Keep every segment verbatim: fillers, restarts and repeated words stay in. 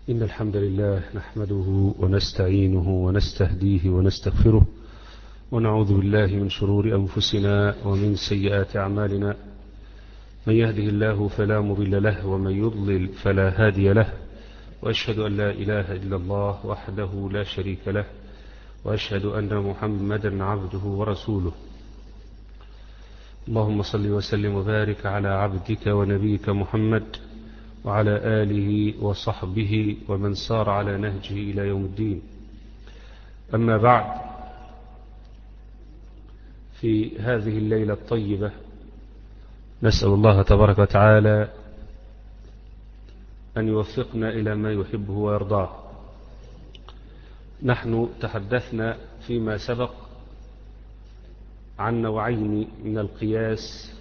إن الحمد لله نحمده ونستعينه ونستهديه ونستغفره ونعوذ بالله من شرور أنفسنا ومن سيئات أعمالنا. من يهده الله فلا مضل له ومن يضلل فلا هادي له، وأشهد أن لا إله إلا الله وحده لا شريك له، وأشهد أن محمدا عبده ورسوله. اللهم صل وسلم وبارك على عبدك ونبيك محمد وعلى آله وصحبه ومن سار على نهجه إلى يوم الدين. أما بعد، في هذه الليلة الطيبة نسأل الله تبارك وتعالى أن يوفقنا إلى ما يحبه ويرضاه. نحن تحدثنا فيما سبق عن نوعين من القياس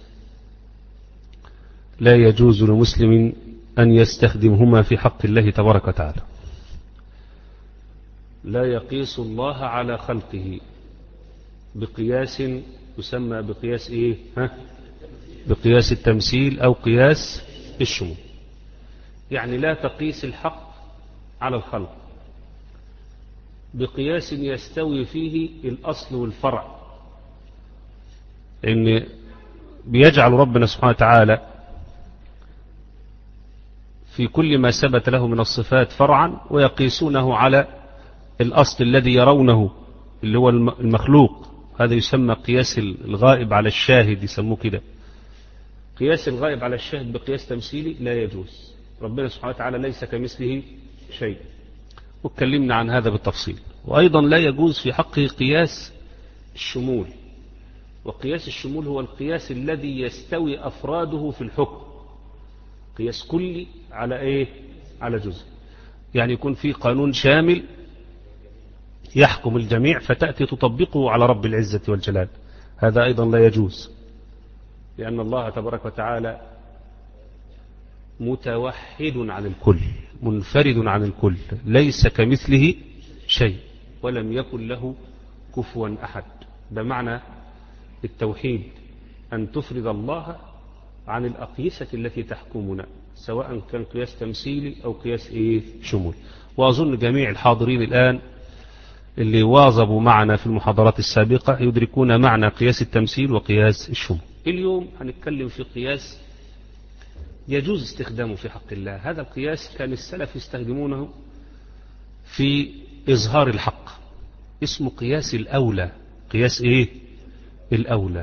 لا يجوز لمسلم أن يستخدمهما في حق الله تبارك وتعالى. لا يقيس الله على خلقه بقياس يسمى بقياس إيه؟ ها؟ بقياس التمثيل أو قياس الشمول. يعني لا تقيس الحق على الخلق بقياس يستوي فيه الأصل والفرع، إن بيجعل ربنا سبحانه وتعالى في كل ما ثبت له من الصفات فرعا ويقيسونه على الأصل الذي يرونه اللي هو المخلوق. هذا يسمى قياس الغائب على الشاهد، يسموه كده. قياس الغائب على الشاهد بقياس تمثيلي لا يجوز. ربنا سبحانه وتعالى ليس كمثله شيء، واتكلمنا عن هذا بالتفصيل. وأيضا لا يجوز في حقه قياس الشمول. وقياس الشمول هو القياس الذي يستوي أفراده في الحكم، قياس كلي على إيه؟ على جزء. يعني يكون في قانون شامل يحكم الجميع فتأتي تطبقه على رب العزة والجلال. هذا أيضا لا يجوز، لأن الله تبارك وتعالى متوحد عن الكل، منفرد عن الكل، ليس كمثله شيء ولم يكن له كفوا أحد. ده معنى التوحيد، أن تفرد الله عن الأقيسة التي تحكمنا، سواء كان قياس تمثيلي أو قياس إيه؟ شمول. وأظن جميع الحاضرين الآن اللي واظبوا معنا في المحاضرات السابقة يدركون معنى قياس التمثيل وقياس الشمول. اليوم هنتكلم في قياس يجوز استخدامه في حق الله. هذا القياس كان السلف يستخدمونه في إظهار الحق، اسمه قياس الأولى. قياس إيه؟ الأولى.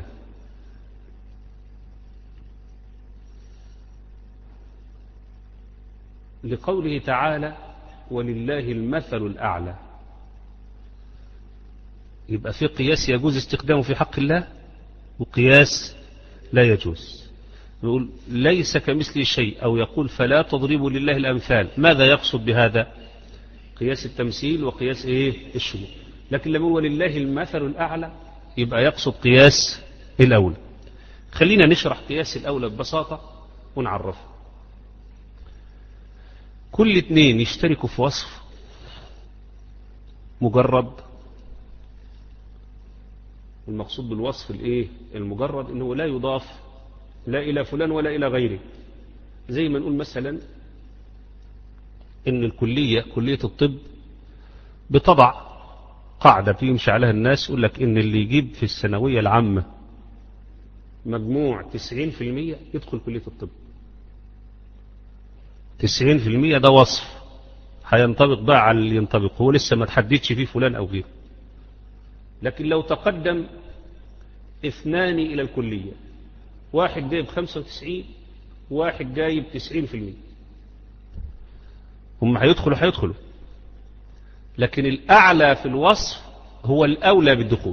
لقوله تعالى ولله المثل الأعلى. يبقى في قياس يجوز استخدامه في حق الله وقياس لا يجوز. يقول ليس كمثله شيء، أو يقول فلا تضربوا لله الأمثال. ماذا يقصد بهذا؟ قياس التمثيل وقياس إيه؟ الشمول. لكن لما هو لله المثل الأعلى يبقى يقصد قياس الأولى. خلينا نشرح قياس الأولى ببساطة ونعرفه. كل اثنين يشتركوا في وصف مجرد. المقصود بالوصف الايه؟ المجرد، انه لا يضاف لا الى فلان ولا الى غيره. زي ما نقول مثلا ان الكلية كلية الطب بتضع قاعدة بيمشي عليها الناس، يقول لك ان اللي يجيب في الثانوية العامة مجموع تسعين في المية يدخل كلية الطب. تسعين في المية ده وصف هينطبق بقى على اللي ينطبق، هو لسه ما تحددش فيه فلان او غيره. لكن لو تقدم اثنان الى الكلية، واحد جايب خمسة وتسعين واحد جايب تسعين في المية، هم هيدخلوا هيدخلوا لكن الأعلى في الوصف هو الأولى بالدخول.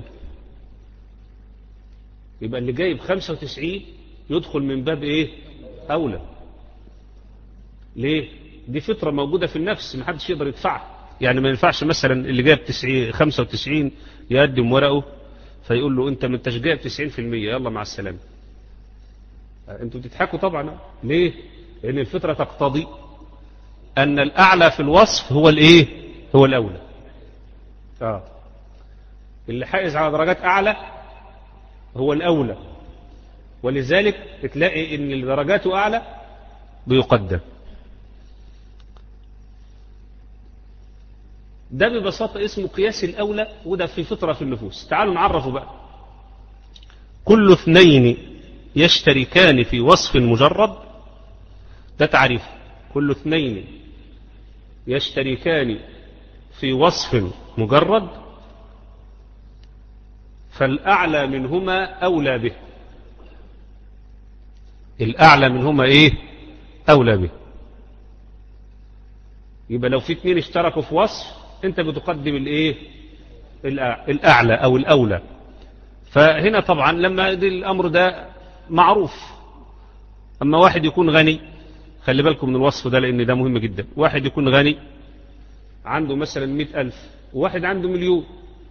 يبقى اللي جايب خمسة وتسعين يدخل من باب إيه؟ أولى. ليه؟ دي فطرة موجودة في النفس، ما حدش يقدر يدفعها. يعني ما ينفعش مثلا اللي جايب خمسة وتسعين يقدم ورقه فيقول له أنت ما انتش جايب تسعين في المية، يلا مع السلامة. أنتوا بتضحكوا طبعا. ليه؟ لأن الفطرة تقتضي أن الأعلى في الوصف هو الإيه؟ هو الأولى. آه. اللي حائز على درجات أعلى هو الأولى، ولذلك تلاقي ان درجاته اعلى بيقدم. ده ببساطة اسمه قياس الأولى، وده في فطرة في النفوس. تعالوا نعرفه بقى. كل اثنين يشتركان في وصف مجرد، ده تعريف. كل اثنين يشتركان في وصف مجرد فالأعلى منهما أولى به. الأعلى منهما إيه؟ أولى به. يبقى لو في اثنين اشتركوا في وصف انت بتقدم الايه؟ الأعلى أو الأولى. فهنا طبعا لما الأمر ده معروف، أما واحد يكون غني، خلي بالكم من الوصف ده لأن ده مهم جدا. واحد يكون غني عنده مثلا مئة ألف، وواحد عنده مليون،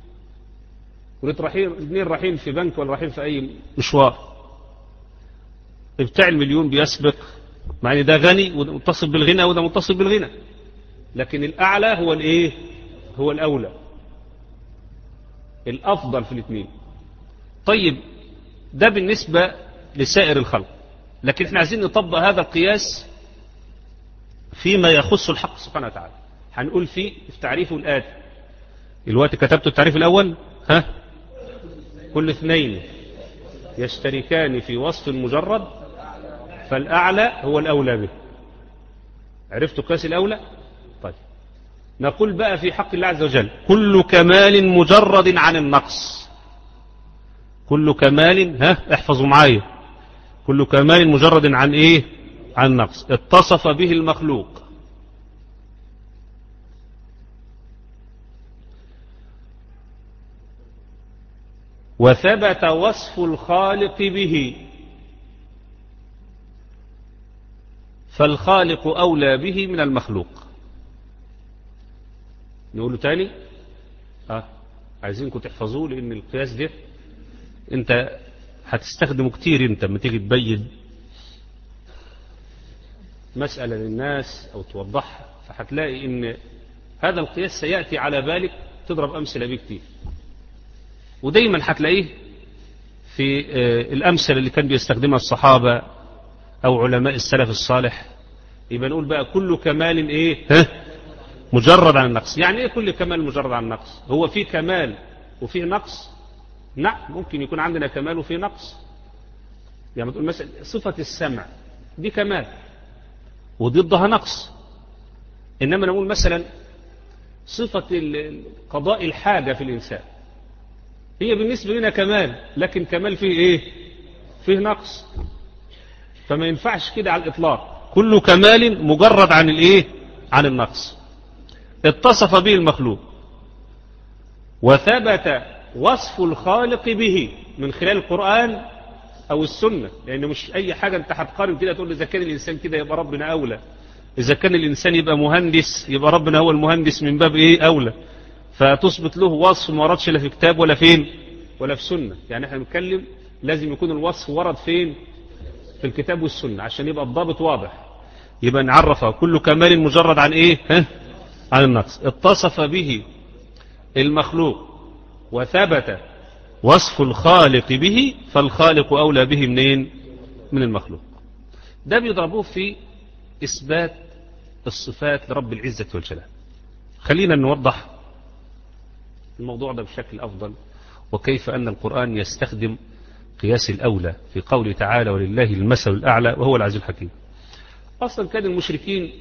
والاثنين رايحين في بنك ولا رايحين في أي مشوار، بتاع المليون بيسبق، مع ان ده غني ومتصل بالغنى وده متصل بالغنى، لكن الأعلى هو الايه؟ هو الأولى، الأفضل في الاثنين. طيب ده بالنسبة لسائر الخلق، لكن احنا عايزين نطبق هذا القياس فيما يخص الحق سبحانه وتعالى. هنقول فيه في تعريفه الآتي. الوقت كتبت التعريف الأول، ها؟ كل اثنين يشتركان في وصف مجرد فالأعلى هو الأولى به. عرفتوا قياس الأولى؟ طيب نقول بقى في حق الله عز وجل كل كمال مجرد عن النقص. كل كمال، ها احفظوا معايا، كل كمال مجرد عن ايه؟ عن النقص اتصف به المخلوق وثبت وصف الخالق به فالخالق أولى به من المخلوق. نقوله تاني، اه عايزينكم تحفظوه لأن القياس ده انت هتستخدمه كتير انت لما تيجي تبين مسألة للناس أو توضحها، فهتلاقي ان هذا القياس سيأتي على بالك تضرب أمثلة به كتير، ودايما هتلاقيه في الأمثلة اللي كان بيستخدمها الصحابة أو علماء السلف الصالح. يبقى نقول بقى كل كمال إيه؟ ها؟ مجرد عن النقص. يعني إيه كل كمال مجرد عن النقص؟ هو في كمال وفيه نقص؟ نعم، ممكن يكون عندنا كمال وفيه نقص. يعني تقول مثلا صفة السمع دي كمال وضدها نقص. إنما نقول مثلا صفة قضاء الحاجة في الإنسان هي بالنسبة لنا كمال، لكن كمال فيه إيه؟ فيه نقص. فما ينفعش كده على الإطلاق. كل كمال مجرد عن الإيه؟ عن النقص اتصف به المخلوق وثبت وصف الخالق به من خلال القرآن أو السنة، لأن مش أي حاجة أنت هتقارن كده تقول إذا كان الإنسان كده يبقى ربنا أولى، إذا كان الإنسان يبقى مهندس يبقى ربنا هو المهندس من باب إيه؟ أولى. فتثبت له وصف ما وردش لا في كتاب ولا فين ولا في سنة. يعني احنا بنتكلم لازم يكون الوصف ورد فين؟ في الكتاب والسنة عشان يبقى الضابط واضح. يبقى نعرفها كل كمال مجرد عن ايه؟ ها؟ عن النقص اتصف به المخلوق وثبت وصف الخالق به فالخالق أولى به منين؟ من المخلوق. ده بيضربوه في إثبات الصفات لرب العزة والجلال. خلينا نوضح الموضوع ده بشكل أفضل، وكيف أن القرآن يستخدم قياس الأولى في قوله تعالى ولله المثل الأعلى وهو العزيز الحكيم. أصلا كان المشركين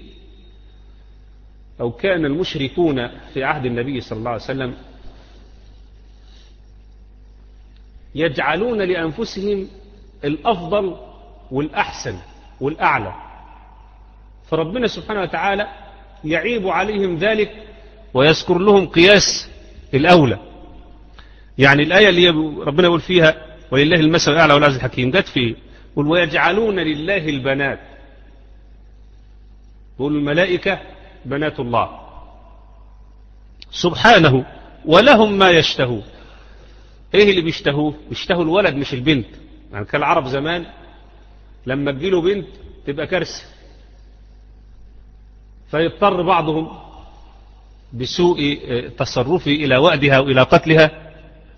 أو كان المشركون في عهد النبي صلى الله عليه وسلم يجعلون لأنفسهم الأفضل والأحسن والأعلى، فربنا سبحانه وتعالى يعيب عليهم ذلك ويذكر لهم قياس الأولى. يعني الآية اللي ربنا يقول فيها ولله المثل الأعلى والعزيز الحكيم جت فيه يقول ويجعلون لله البنات، يقول الملائكة بنات الله سبحانه ولهم ما يشتهون. ايه اللي بيشتهوه؟ بيشتهوا الولد مش البنت. يعني كان العرب زمان لما تجيله بنت تبقى كارثة، فيضطر بعضهم بسوء تصرفه إلى وأدها وإلى قتلها.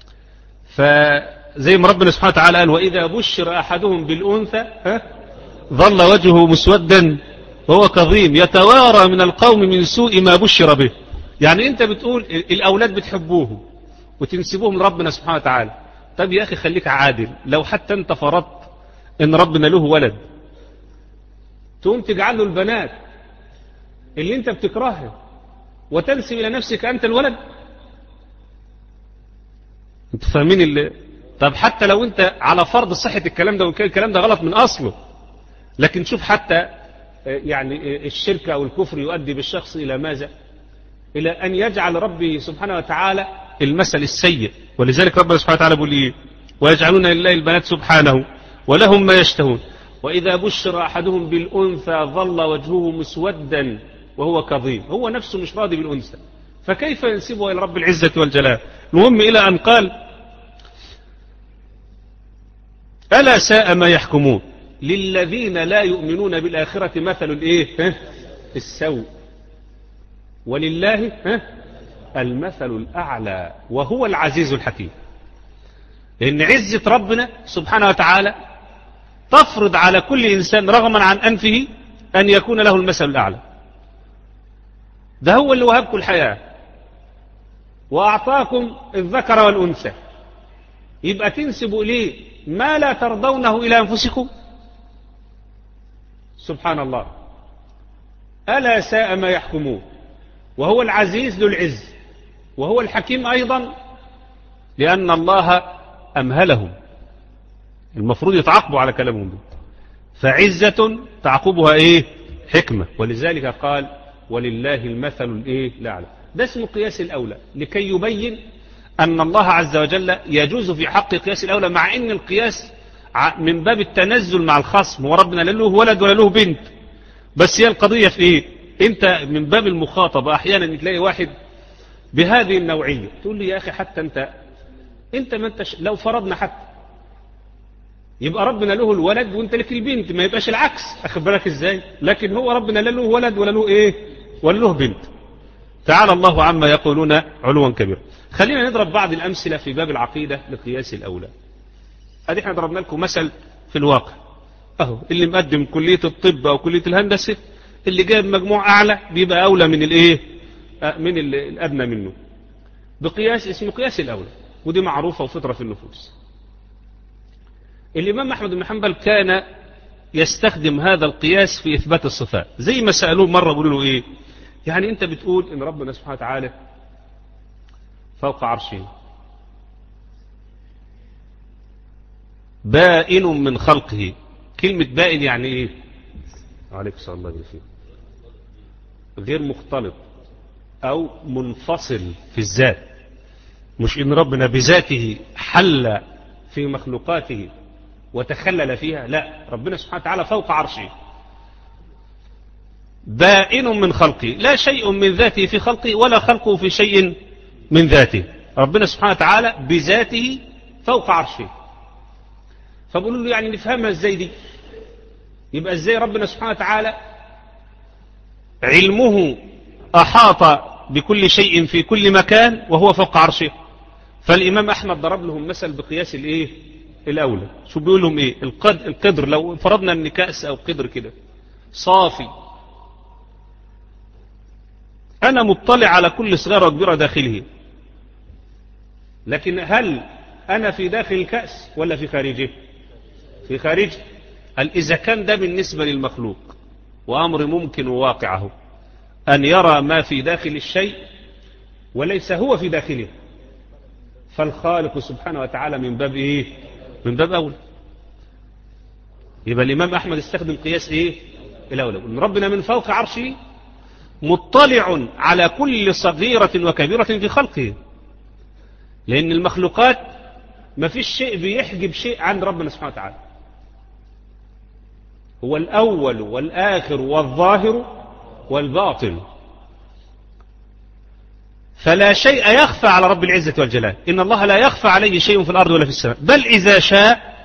فزي ما ربنا سبحانه وتعالى قال وإذا بشر أحدهم بالأنثى ظل وجهه مسودا وهو كظيم يتوارى من القوم من سوء ما بشر به يعني انت بتقول الاولاد بتحبوهم وتنسبوهم لربنا سبحانه وتعالى. طب يا اخي خليك عادل، لو حتى انت فرضت ان ربنا له ولد تقوم تجعل له البنات اللي انت بتكرهها وتنسب الى نفسك انت الولد. انتوا فاهمين اللي؟ طب حتى لو انت على فرض صحة الكلام ده، وكان الكلام ده غلط من اصله، لكن شوف حتى يعني الشرك او الكفر يؤدي بالشخص الى ماذا؟ الى ان يجعل ربي سبحانه وتعالى المثل السيء. ولذلك ربنا سبحانه وتعالى بيقول ايه؟ ويجعلون لله البنات سبحانه ولهم ما يشتهون واذا بشر احدهم بالانثى ظل وجهه مسودا وهو كظيم. هو نفسه مش راضي بالانثى، فكيف ينسبه الى رب العزة والجلال؟ المهم الى ان قال ألا ساء ما يحكمون للذين لا يؤمنون بالآخرة مثل الايه السوء ولله المثل الأعلى وهو العزيز الحكيم. لأن عزة ربنا سبحانه وتعالى تفرض على كل إنسان رغما عن أنفه أن يكون له المثل الأعلى. ده هو اللي وهبكم الحياة وأعطاكم الذكر والأنثى، يبقى تنسبوا إليه ما لا ترضونه إلى أنفسكم؟ سبحان الله. ألا ساء ما يحكمون. وهو العزيز ذو العز وهو الحكيم أيضا، لأن الله أمهلهم، المفروض يتعاقبوا على كلامهم ده. فعزة تعقبها إيه؟ حكمة. ولذلك قال ولله المثل الإيه؟ الأعلى. ده اسمه قياس الأولى، لكي يبين أن الله عز وجل يجوز في حق قياس الأولى، مع أن القياس من باب التنزل مع الخصم، وربنا لا له ولد ولا له بنت. بس هي القضية في إيه؟ أنت من باب المخاطبة أحيانا تلاقي واحد بهذه النوعية تقول لي يا أخي حتى أنت أنت ما أنتش، لو فرضنا حتى يبقى ربنا له الولد وأنت لك البنت، ما يبقاش العكس. أخد بالك إزاي؟ لكن هو ربنا لا له ولد ولا له إيه؟ ولا له بنت. تعالى الله عما يقولون علوا كبيرا. خلينا نضرب بعض الأمثلة في باب العقيدة لقياس الأولى. أدي احنا ضربنا لكم مثل في الواقع أهو، اللي مقدم كلية الطب أو كلية الهندسة اللي جايب مجموع أعلى بيبقى أولى من الإيه؟ من الأدنى منه، بقياس اسمه قياس الأولى، ودي معروفة وفطرة في النفوس. الإمام أحمد بن حنبل كان يستخدم هذا القياس في إثبات الصفات. زي ما سألوه مرة بيقولوا له إيه؟ يعني أنت بتقول إن ربنا سبحانه وتعالى فوق عرشه بائن من خلقه. كلمة بائن يعني إيه؟ عليك صلى الله عليه وسلم. غير مختلط أو منفصل في الذات، مش إن ربنا بذاته حل في مخلوقاته وتخلل فيها، لا، ربنا سبحانه وتعالى فوق عرشه بائن من خلقه، لا شيء من ذاته في خلقه ولا خلقه في شيء من ذاته. ربنا سبحانه وتعالى بذاته فوق عرشه. فبقولوا له يعني نفهمها ازاي دي؟ يبقى ازاي ربنا سبحانه وتعالى علمه أحاط بكل شيء في كل مكان وهو فوق عرشه؟ فالإمام أحمد ضرب لهم مثل بقياس الإيه؟ الأولى. شو بيقول لهم إيه؟ القدر, القدر لو فرضنا أن كأس أو قدر كده صافي، أنا مطلع على كل صغيرة وكبيرة داخله، لكن هل أنا في داخل الكأس ولا في خارجه؟ في خارجه. هل إذا كان ده بالنسبة للمخلوق وأمر ممكن وواقعه أن يرى ما في داخل الشيء وليس هو في داخله، فالخالق سبحانه وتعالى من باب إيه؟ من باب أولى. يبقى الإمام أحمد استخدم قياس إيه؟ الأولى. ربنا من فوق عرشه مطلع على كل صغيرة وكبيرة في خلقه، لأن المخلوقات ما فيش شيء بيحجب شيء عن ربنا سبحانه وتعالى. هو الأول والآخر والظاهر والباطن، فلا شيء يخفى على رب العزة والجلال. إن الله لا يخفى عليه شيء في الأرض ولا في السماء، بل إذا شاء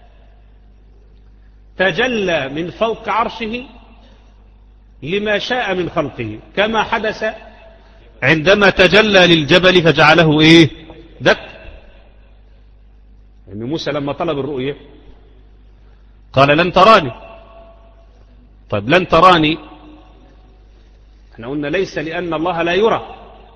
تجلى من فوق عرشه لما شاء من خلقه، كما حدث عندما تجلى للجبل فجعله إيه؟ دك. يعني موسى لما طلب الرؤية قال لن تراني. طيب لن تراني احنا قلنا ليس لأن الله لا يرى،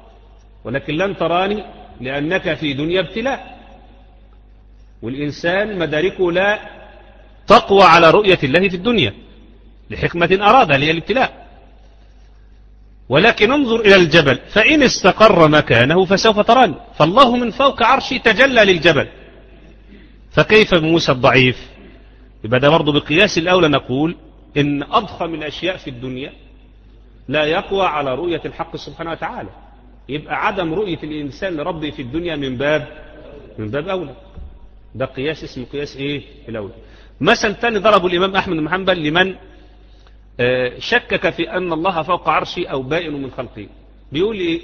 ولكن لن تراني لأنك في دنيا ابتلاء، والإنسان مداركه لا تقوى على رؤية الله في الدنيا لحكمة أرادها هي الابتلاء. ولكن انظر إلى الجبل فإن استقر مكانه فسوف تراني، فالله من فوق عرشه تجلى للجبل، فكيف بموسى الضعيف؟ يبقى ده برضه بقياس الأولى نقول إن أضخم الأشياء في الدنيا لا يقوى على رؤية الحق سبحانه وتعالى، يبقى عدم رؤية الإنسان لربه في الدنيا من باب من باب أولى. ده قياس اسمه قياس إيه الأولى. مثل تاني ضربه الإمام أحمد بن حنبل لمن شكك في أن الله فوق عرشه أو بائن من خلقه. بيقول إيه؟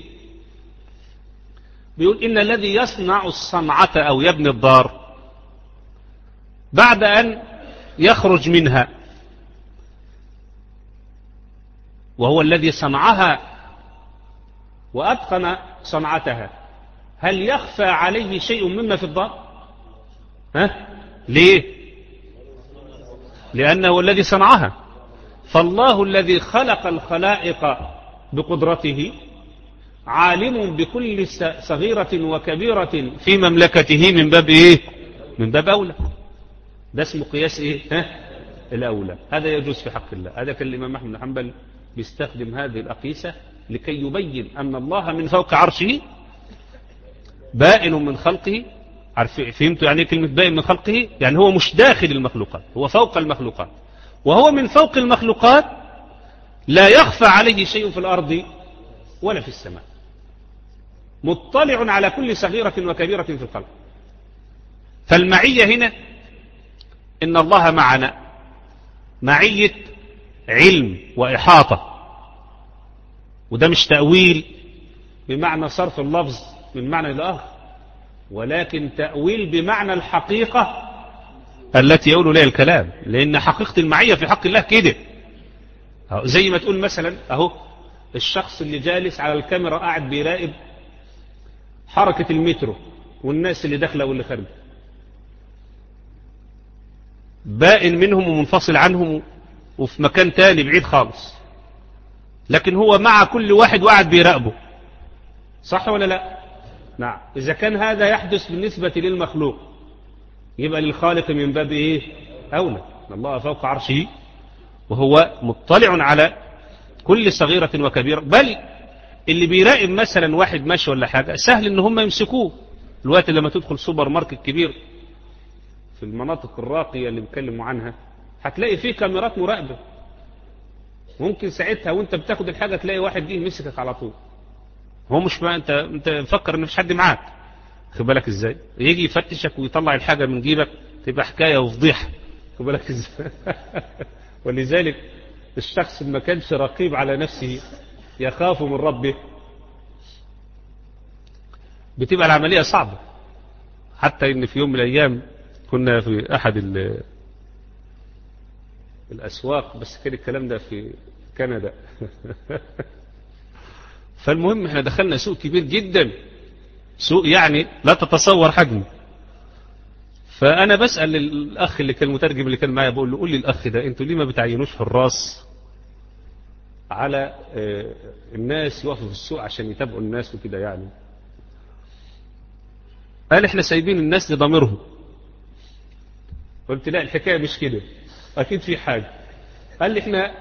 بيقول إن الذي يصنع الصنعة أو يبني الدار بعد أن يخرج منها وهو الذي صنعها وأتقن صنعتها، هل يخفى عليه شيء مما في الدار؟ ها؟ ليه؟ لأنه الذي صنعها. فالله الذي خلق الخلائق بقدرته عالم بكل صغيرة وكبيرة في مملكته من باب إيه؟ من باب أولى. ده اسمه قياس إيه؟ ها؟ الأولى. هذا يجوز في حق الله. هذا كان الإمام أحمد بن حنبل بيستخدم هذه الأقيسة لكي يبين أن الله من فوق عرشه بائن من خلقه. فهمتوا يعني كلمة بائن من خلقه؟ يعني هو مش داخل المخلوقات، هو فوق المخلوقات، وهو من فوق المخلوقات لا يخفى عليه شيء في الأرض ولا في السماء، مطلع على كل صغيرة وكبيرة في الخلق. فالمعية هنا إن الله معنا معية علم وإحاطة، وده مش تأويل بمعنى صرف اللفظ من معنى الآخر، ولكن تأويل بمعنى الحقيقة التي يقول لها الكلام، لأن حقيقة المعية في حق الله كده. زي ما تقول مثلا أهو الشخص اللي جالس على الكاميرا قاعد بيراقب حركة المترو والناس اللي داخلة واللي خارجة، بائن منهم ومنفصل عنهم وفي مكان تاني بعيد خالص، لكن هو مع كل واحد وقاعد بيراقبه. صح ولا لا؟ نعم. إذا كان هذا يحدث بالنسبة للمخلوق يبقى للخالق من باب إيه أولى. الله فوق عرشه وهو مطلع على كل صغيرة وكبيرة، بل اللي بيراقب مثلا واحد ماشي ولا حاجة سهل ان هم يمسكوه. الوقت لما تدخل سوبر ماركت كبير في المناطق الراقية اللي بيتكلموا عنها هتلاقي فيه كاميرات مراقبة، ممكن ساعتها وانت بتاخد الحاجة تلاقي واحد جه يمسكك على طول. هو مش ما انت انت مفكر ان مفيش حد معاك، خد بالك ازاي؟ يجي يفتشك ويطلع الحاجة من جيبك تبقى حكاية وفضيحة، خد بالك ازاي؟ ولذلك الشخص ما كانش رقيب على نفسه يخاف من ربه بتبقى العملية صعبة. حتى ان في يوم من الايام كنا في احد الاسواق، بس كان الكلام ده في كندا. فالمهم احنا دخلنا سوق كبير جدا، سوق يعني لا تتصور حجمه. فانا بسأل الاخ اللي كان المترجم اللي كان معايا، بقول له قول لي الاخ ده انتوا ليه ما بتعينوش حراس على الناس يقفوا في السوق عشان يتابعوا الناس وكده يعني؟ قال احنا سايبين الناس لضميرهم. قلت لا الحكاية مش كده، اكيد في حاجة. قال لي احنا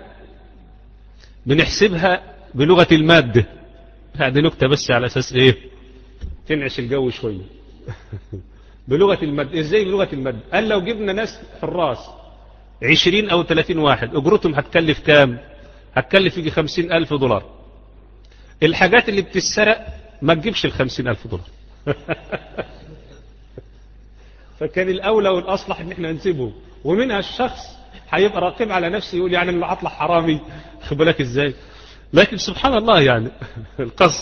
بنحسبها بلغة المادة. هذه نكتة بس على اساس ايه تنعش الجو شوية. بلغة المادة. ازاي بلغة المادة؟ قال لو جبنا ناس حراس عشرين او ثلاثين واحد اجرتهم هتكلف كام؟ هتكلف يجي خمسين الف دولار. الحاجات اللي بتتسرق ما تجيبش الخمسين الف دولار. فكان الاولى والاصلح ان احنا نسيبهم، ومنها الشخص هيبقى راقب على نفسه يقول يعني اللي هطلع حرامي، خد بالك ازاي؟ لكن سبحان الله يعني القصد.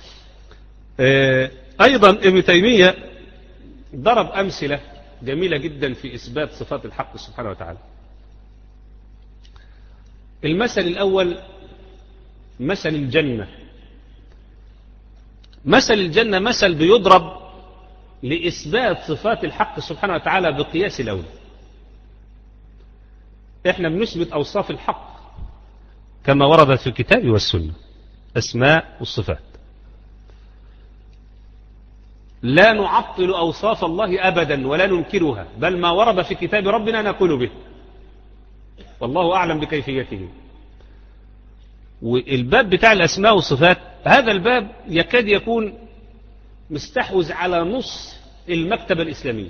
ايضا ابن تيمية ضرب امثلة جميلة جدا في اثبات صفات الحق سبحانه وتعالى. المثل الاول مثل الجنة. مثل الجنة مثل بيضرب لإثبات صفات الحق سبحانه وتعالى بقياس الأولى. احنا بنثبت أوصاف الحق كما وردت في الكتاب والسنة، أسماء والصفات. لا نعطل أوصاف الله أبدا ولا ننكرها، بل ما ورد في كتاب ربنا نقول به، والله أعلم بكيفيته. والباب بتاع الأسماء والصفات هذا الباب يكاد يكون مستحوذ على نص المكتبة الإسلامية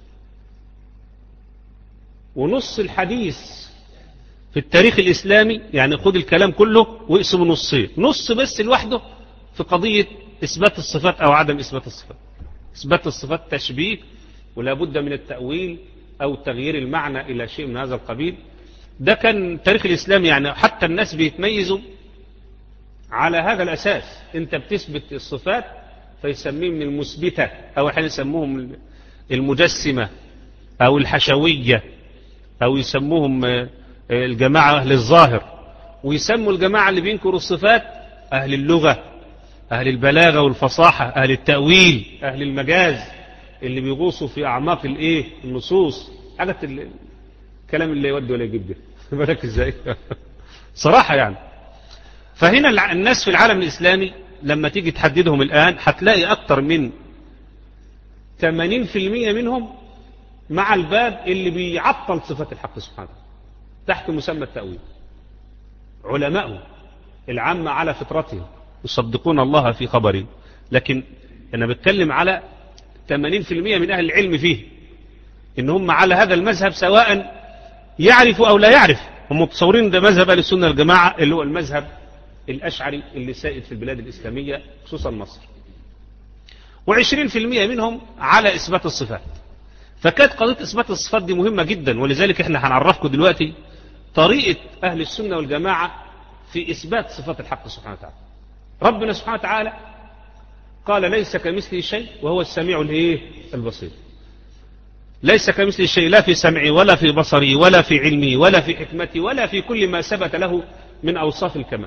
ونص الحديث في التاريخ الإسلامي. يعني خد الكلام كله واقسمه نصين، نص بس لوحده في قضية إثبات الصفات أو عدم إثبات الصفات. إثبات الصفات تشبيه ولا بد من التأويل أو تغيير المعنى إلى شيء من هذا القبيل. ده كان التاريخ الإسلامي، يعني حتى الناس بيتميزوا على هذا الأساس. أنت بتثبت الصفات فيسميه من المثبتة، أو احنا يسموهم المجسمة أو الحشوية، أو يسموهم الجماعة أهل الظاهر، ويسموا الجماعة اللي بينكروا الصفات أهل اللغة، أهل البلاغة والفصاحة، أهل التأويل، أهل المجاز، اللي بيغوصوا في أعماق الإيه النصوص. حاجة الكلام اللي يودي ولا يجيب ده بالك إزاي صراحة يعني. فهنا الناس في العالم الإسلامي لما تيجي تحددهم الآن هتلاقي أكتر من ثمانين بالمئة منهم مع الباب اللي بيعطل صفات الحق سبحانه تحت مسمى التأويل. علماءهم العامة على فطرتهم يصدقون الله في خبره، لكن أنا بتكلم على ثمانين بالمئة من أهل العلم فيه إن هم على هذا المذهب، سواء يعرف أو لا يعرف. هم متصورين ده مذهب أهل السنة الجماعة اللي هو المذهب الأشعري اللي سائد في البلاد الإسلامية خصوصا مصر، وعشرين بالمئة منهم على إثبات الصفات. فكانت قضية إثبات الصفات دي مهمة جدا، ولذلك احنا هنعرفكم دلوقتي طريقة أهل السنة والجماعة في إثبات صفات الحق سبحانه وتعالى. ربنا سبحانه وتعالى قال ليس كمثله شيء وهو السميع الايه البصير. ليس كمثله شيء لا في سمعه ولا في بصره ولا في علمه ولا في حكمته ولا في كل ما ثبت له من أوصاف الكمال.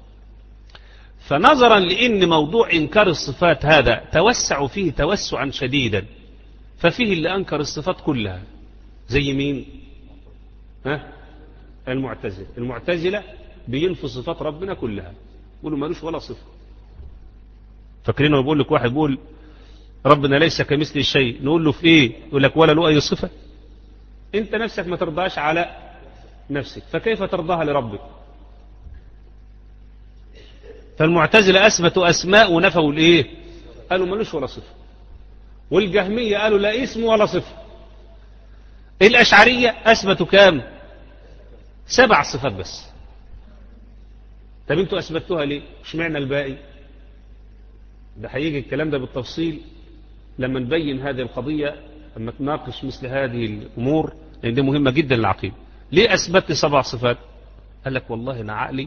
فنظرا لأن موضوع إنكار الصفات هذا توسع فيه توسعا شديدا، ففيه اللي أنكر الصفات كلها زي مين؟ ها؟ المعتزلة. المعتزلة بينفوا صفات ربنا كلها، يقولوا مالوش ولا صفة. فاكرين بقول لك واحد بيقول ربنا ليس كمثله شيء، نقول له في ايه؟ يقول لك ولا له اي صفة. انت نفسك ما ترضاش على نفسك، فكيف ترضاها لربك؟ فالمعتزلة اثبتوا اسماء ونفوا الايه؟ قالوا مالوش ولا صفة. والجهمية قالوا لا اسم ولا صفة. الاشعرية اثبتوا كام؟ سبع صفات بس. طب انتوا اثبتوها ليه؟ مش معنى الباقي؟ ده هيجي الكلام ده بالتفصيل لما نبين هذه القضية، لما تناقش مثل هذه الأمور، لأن دي مهمة جدا للعقيدة. ليه أثبت سبع صفات؟ قال لك والله أنا عقلي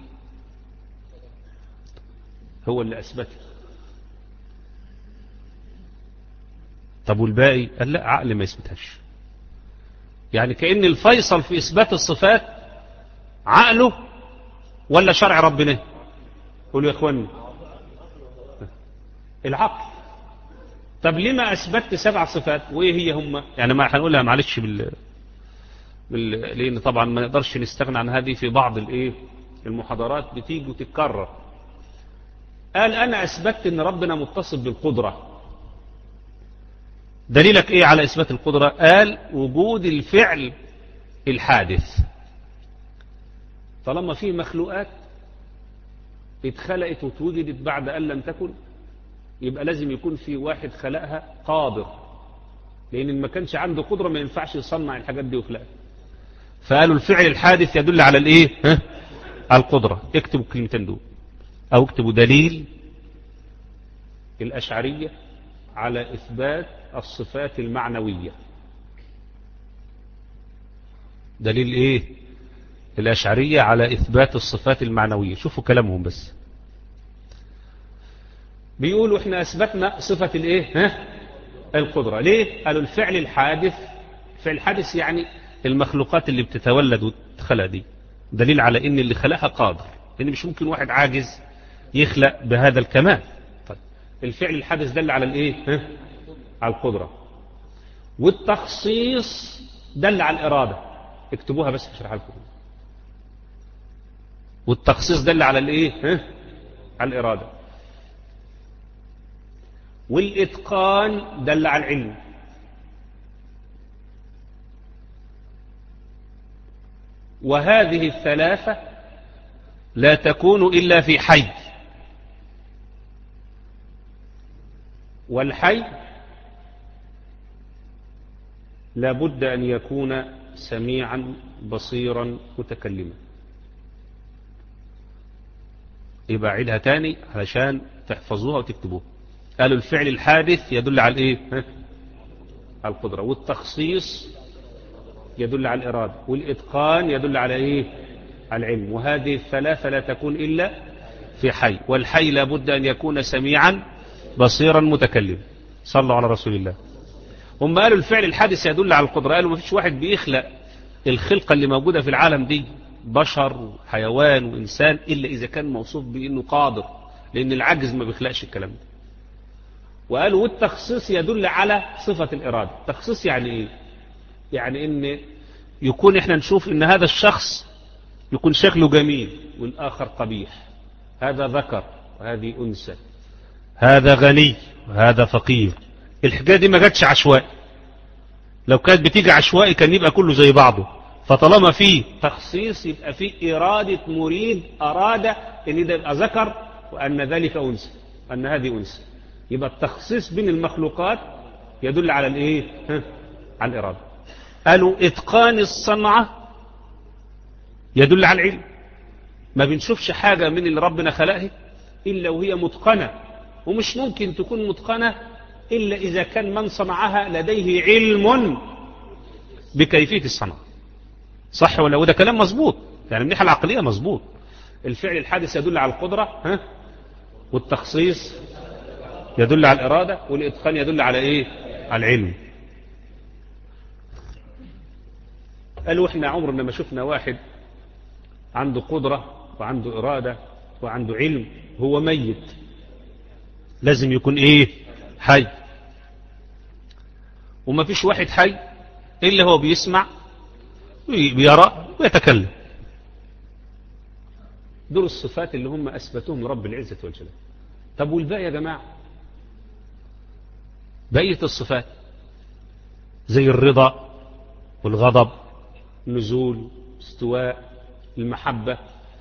هو اللي أثبته. طب والباقي؟ قال لا، عقلي ما يثبتهاش. يعني كأن الفيصل في إثبات الصفات عقله ولا شرع ربنا؟ قولوا يا إخواني العقل. طب لما أثبتت سبع صفات وإيه هي هم؟ يعني ما هنقولها معلش بال... بال... لأن طبعا ما نقدرش نستغنى عن هذه في بعض الإيه المحاضرات بتيجي وتتكرر. قال أنا أثبتت أن ربنا متصف بالقدرة. دليلك إيه على إثبات القدرة؟ قال وجود الفعل الحادث. طالما في مخلوقات اتخلقت وتوجدت بعد أن لم تكن، يبقى لازم يكون في واحد خلقها قادر، لأن ما كانش عنده قدرة ما ينفعش يصنع الحاجات دي ويخلقها. فقالوا الفعل الحادث يدل على الايه؟ ها؟ على القدرة. اكتبوا الكلمتين دول، أو اكتبوا دليل الأشعرية على إثبات الصفات المعنوية. دليل ايه؟ الأشعرية على إثبات الصفات المعنوية. شوفوا كلامهم بس. بيقولوا احنا اثبتنا صفة الايه؟ ها؟ القدرة. ليه؟ قالوا الفعل الحادث. فعل الحادث يعني المخلوقات اللي بتتولد وتخلق دي، دليل على ان اللي خلقها قادر، لان مش ممكن واحد عاجز يخلق بهذا الكمال. طيب الفعل الحادث دل على الايه؟ ها؟ على القدرة. والتخصيص دل على الإرادة. اكتبوها بس اشرحها لكم. والتخصيص دل على الايه؟ ها؟ على الإرادة. والإتقان دل على العلم. وهذه الثلاثة لا تكون إلا في حي، والحي لا بد أن يكون سميعا بصيرا متكلما. يبقى عيدها تاني علشان تحفظوها وتكتبوها. قالوا الفعل الحادث يدل على الايه؟ على القدرة، والتخصيص يدل على الإرادة، والإتقان يدل على ايه؟ على العلم. وهذه الثلاثة لا تكون إلا في حي، والحي لا بد أن يكون سميعا بصيرا متكلما. صلوا على رسول الله. هم قالوا الفعل الحادث يدل على القدرة. قالوا ما فيش واحد بيخلق الخلقة اللي موجودة في العالم دي، بشر وحيوان وإنسان، إلا إذا كان موصوف بأنه قادر، لأن العجز ما بيخلقش الكلام ده. وقالوا والتخصيص يدل على صفة الإرادة. التخصيص يعني إيه؟ يعني إن يكون إحنا نشوف إن هذا الشخص يكون شكله جميل والآخر قبيح، هذا ذكر وهذه أنثى، هذا غني وهذا فقير. الحكاية دي ما جاتش عشوائي، لو كانت بتيجي عشوائي كان يبقى كله زي بعضه. فطالما فيه تخصيص يبقى فيه إرادة مريد أراد أن ده يبقى ذكر وأن ذلك أنثى، أن هذه أنثى. يبقى التخصيص بين المخلوقات يدل على الإيه؟ على الإرادة. قالوا إتقان الصنعة يدل على العلم. ما بنشوفش حاجة من اللي ربنا خلقها إلا وهي متقنة، ومش ممكن تكون متقنة إلا إذا كان من صنعها لديه علم بكيفية الصنعة. صح ولا؟ وده كلام مظبوط، يعني من الناحية العقلية مظبوط. الفعل الحادث يدل على القدرة، ها؟ والتخصيص يدل على الإرادة، والإتقان يدل على إيه؟ على العلم. قالوا إحنا عمرنا ما شفنا واحد عنده قدرة وعنده إرادة وعنده علم هو ميت. لازم يكون إيه؟ حي. وما فيش واحد حي إلا هو بيسمع ويرى ويتكلم. دول الصفات اللي هم أثبتوهم لرب العزة والجلال. طب والباقي يا جماعة؟ بقية الصفات زي الرضا والغضب، نزول، استواء، المحبة،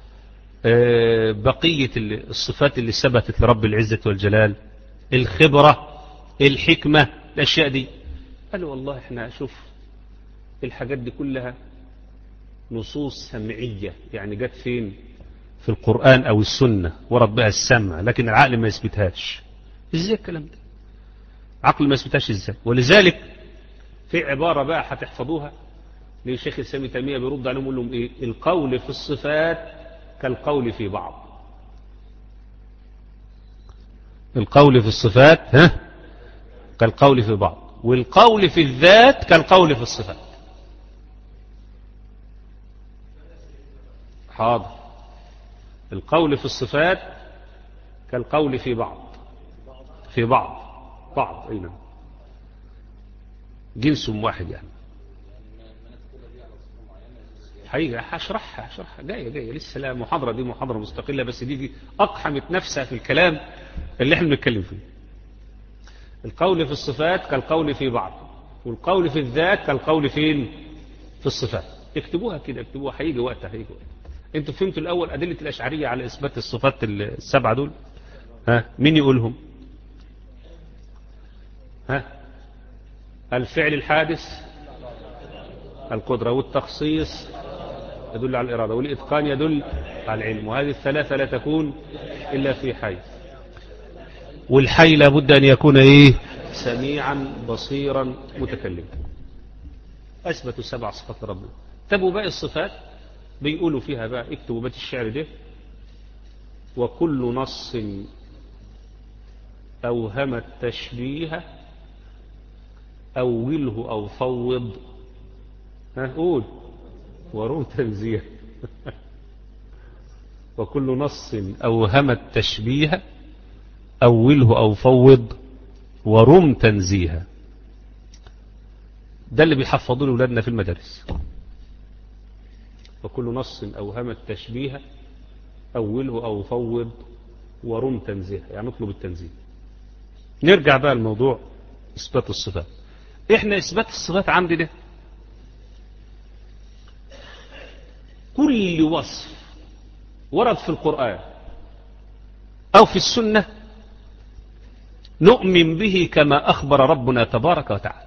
بقية الصفات اللي ثبتت لرب العزة والجلال، الخبرة، الحكمة، الأشياء دي. قالوا والله احنا شوف الحاجات دي كلها نصوص سمعية، يعني جت فين؟ في القرآن أو السنة ورد بها السمع، لكن العقل ما يثبتهاش. ازاي الكلام ده؟ عقل ما يثبتهاش ازاي؟ ولذلك في عبارة بقى هتحفظوها للشيخ الإسلام ابن تيمية بيرد عليهم يقول لهم ايه؟ القول في الصفات كالقول في بعض. القول في الصفات ها كالقول في بعض، والقول في الذات كالقول في الصفات. حاضر. القول في الصفات كالقول في بعض، في بعض بعض أين جنس واحد يعني. حقيقة هشرحها هشرحها جاية جاية لسه. لا محاضرة دي محاضرة مستقلة، بس دي, دي أقحمت نفسها في الكلام اللي احنا بنتكلم فيه. القول في الصفات كالقول في بعض، والقول في الذات كالقول فين؟ في الصفات. اكتبوها كده، اكتبوها، هيجي وقتها هيجي وقتها. انتوا فهمتوا الأول أدلة الأشعرية على إثبات الصفات السبعة دول؟ ها مين يقولهم؟ ها الفعل الحادث القدرة، والتخصيص يدل على الإرادة، والإتقان يدل على العلم. وهذه الثلاثة لا تكون إلا في حي. والحي لابد أن يكون إيه؟ سميعا بصيرا متكلما. أثبتوا سبع صفات ربنا. تبوا باقي الصفات بيقولوا فيها بقى، اكتبوا بيت الشعر ده: وكل نص أوهم التشبيه أوله أو فوض، هنقول وروم تنزيه. وكل نص أوهم التشبيه أوله أو فوض ورم تنزيها. ده اللي بيحفظوا لأولادنا في المدارس. وكل نص أوهم التشبيه أوله أو فوض ورم تنزيها، يعني اطلب التنزيه. نرجع بقى لموضوع إثبات الصفات. إحنا إثبات الصفات عندنا كل وصف ورد في القرآن أو في السنة نؤمن به كما أخبر ربنا تبارك وتعالى.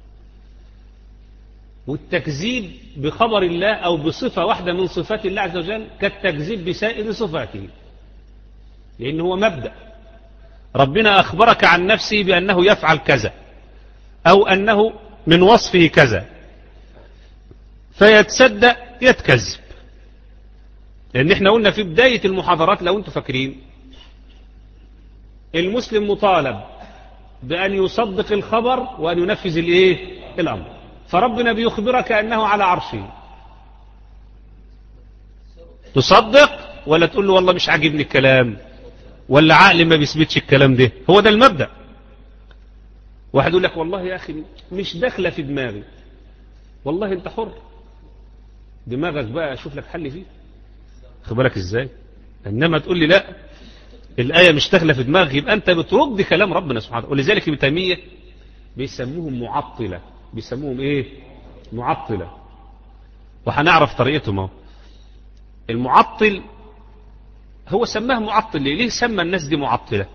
والتكذيب بخبر الله أو بصفة واحدة من صفات الله عز وجل كالتكذيب بسائر صفاته، لأنه هو مبدأ. ربنا أخبرك عن نفسه بأنه يفعل كذا أو أنه من وصفه كذا، فيتصدق يتكذب. لأن احنا قلنا في بداية المحاضرات لو انتم فاكرين، المسلم مطالب بأن يصدق الخبر وأن ينفذ الايه الأمر. فربنا بيخبرك أنه على عرشه، تصدق ولا تقول له والله مش عاجبني الكلام، ولا عقلي ما بيثبتش الكلام ده؟ هو ده المبدأ. واحد يقول لك والله يا أخي مش داخله في دماغي، والله انت حر، دماغك بقى اشوف لك حل فيه. خد بالك ازاي؟ انما تقول لي لا الآية مش داخله في دماغك، يبقى انت بترد كلام ربنا سبحانه وتعالى. ولذلك ابن تيمية بيسموهم معطلة، بيسموهم ايه؟ معطلة. وهنعرف طريقتهم اهو. المعطل هو سماه معطل ليه؟ ليه سمى الناس دي معطلة؟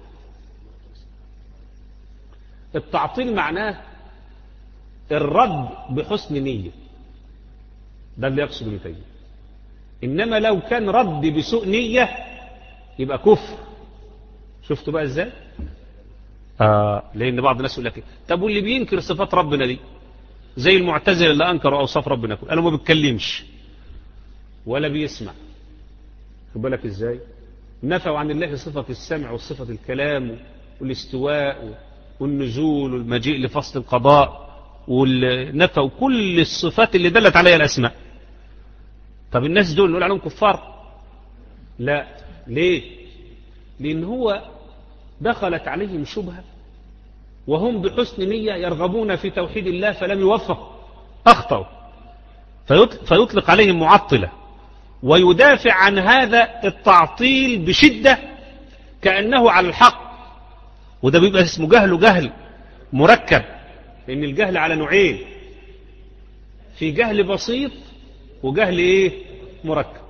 التعطيل معناه الرد بحسن نية، ده اللي يقصد ابن تيمية. انما لو كان رد بسوء نية يبقى كفر. شفتوا بقى ازاي؟ آه لان بعض الناس يقول لك طب واللي بينكر صفات ربنا دي زي المعتزله اللي انكروا اوصاف ربنا كله، قالوا ما بيتكلمش ولا بيسمع. خد بالك ازاي؟ نفوا عن الله صفه السمع وصفه الكلام والاستواء والنزول والمجيء لفصل القضاء، ونفوا كل الصفات اللي دلت عليها الاسماء. طب الناس دول نقول عليهم كفار؟ لا. ليه؟ لان هو دخلت عليهم شبهة وهم بحسن نية يرغبون في توحيد الله فلم يوفق، أخطأوا، فيطلق عليهم معطلة، ويدافع عن هذا التعطيل بشدة كأنه على الحق. وده بيبقى اسمه جهل، جهل مركب، لأن الجهل على نوعين، في جهل بسيط وجهل ايه مركب.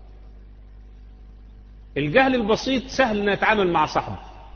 الجهل البسيط سهل ان يتعامل مع صاحبه،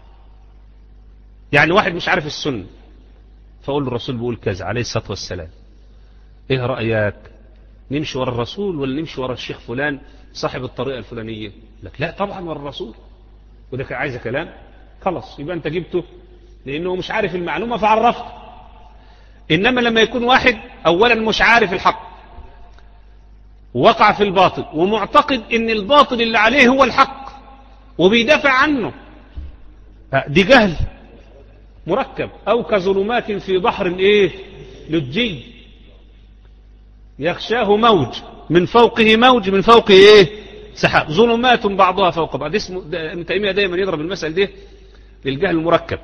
يعني واحد مش عارف السنة فأقول له الرسول بيقول كذا عليه الصلاة والسلام، ايه رأيك؟ نمشي ورا الرسول ولا نمشي ورا الشيخ فلان صاحب الطريقة الفلانية؟ لك لا طبعا ورا الرسول. وده كان عايز كلام، خلاص يبقى انت جبته لانه مش عارف المعلومة فعرفته. انما لما يكون واحد اولا مش عارف الحق وقع في الباطل ومعتقد ان الباطل اللي عليه هو الحق وبيدافع عنه، دي جهل مركب. او كظلمات في بحر ايه لجي يخشاه موج من فوقه موج من فوقه ايه سحاب، ظلمات بعضها فوق بعض. اسمه ابن تيمية دايما يضرب المثل ده للجهل المركب،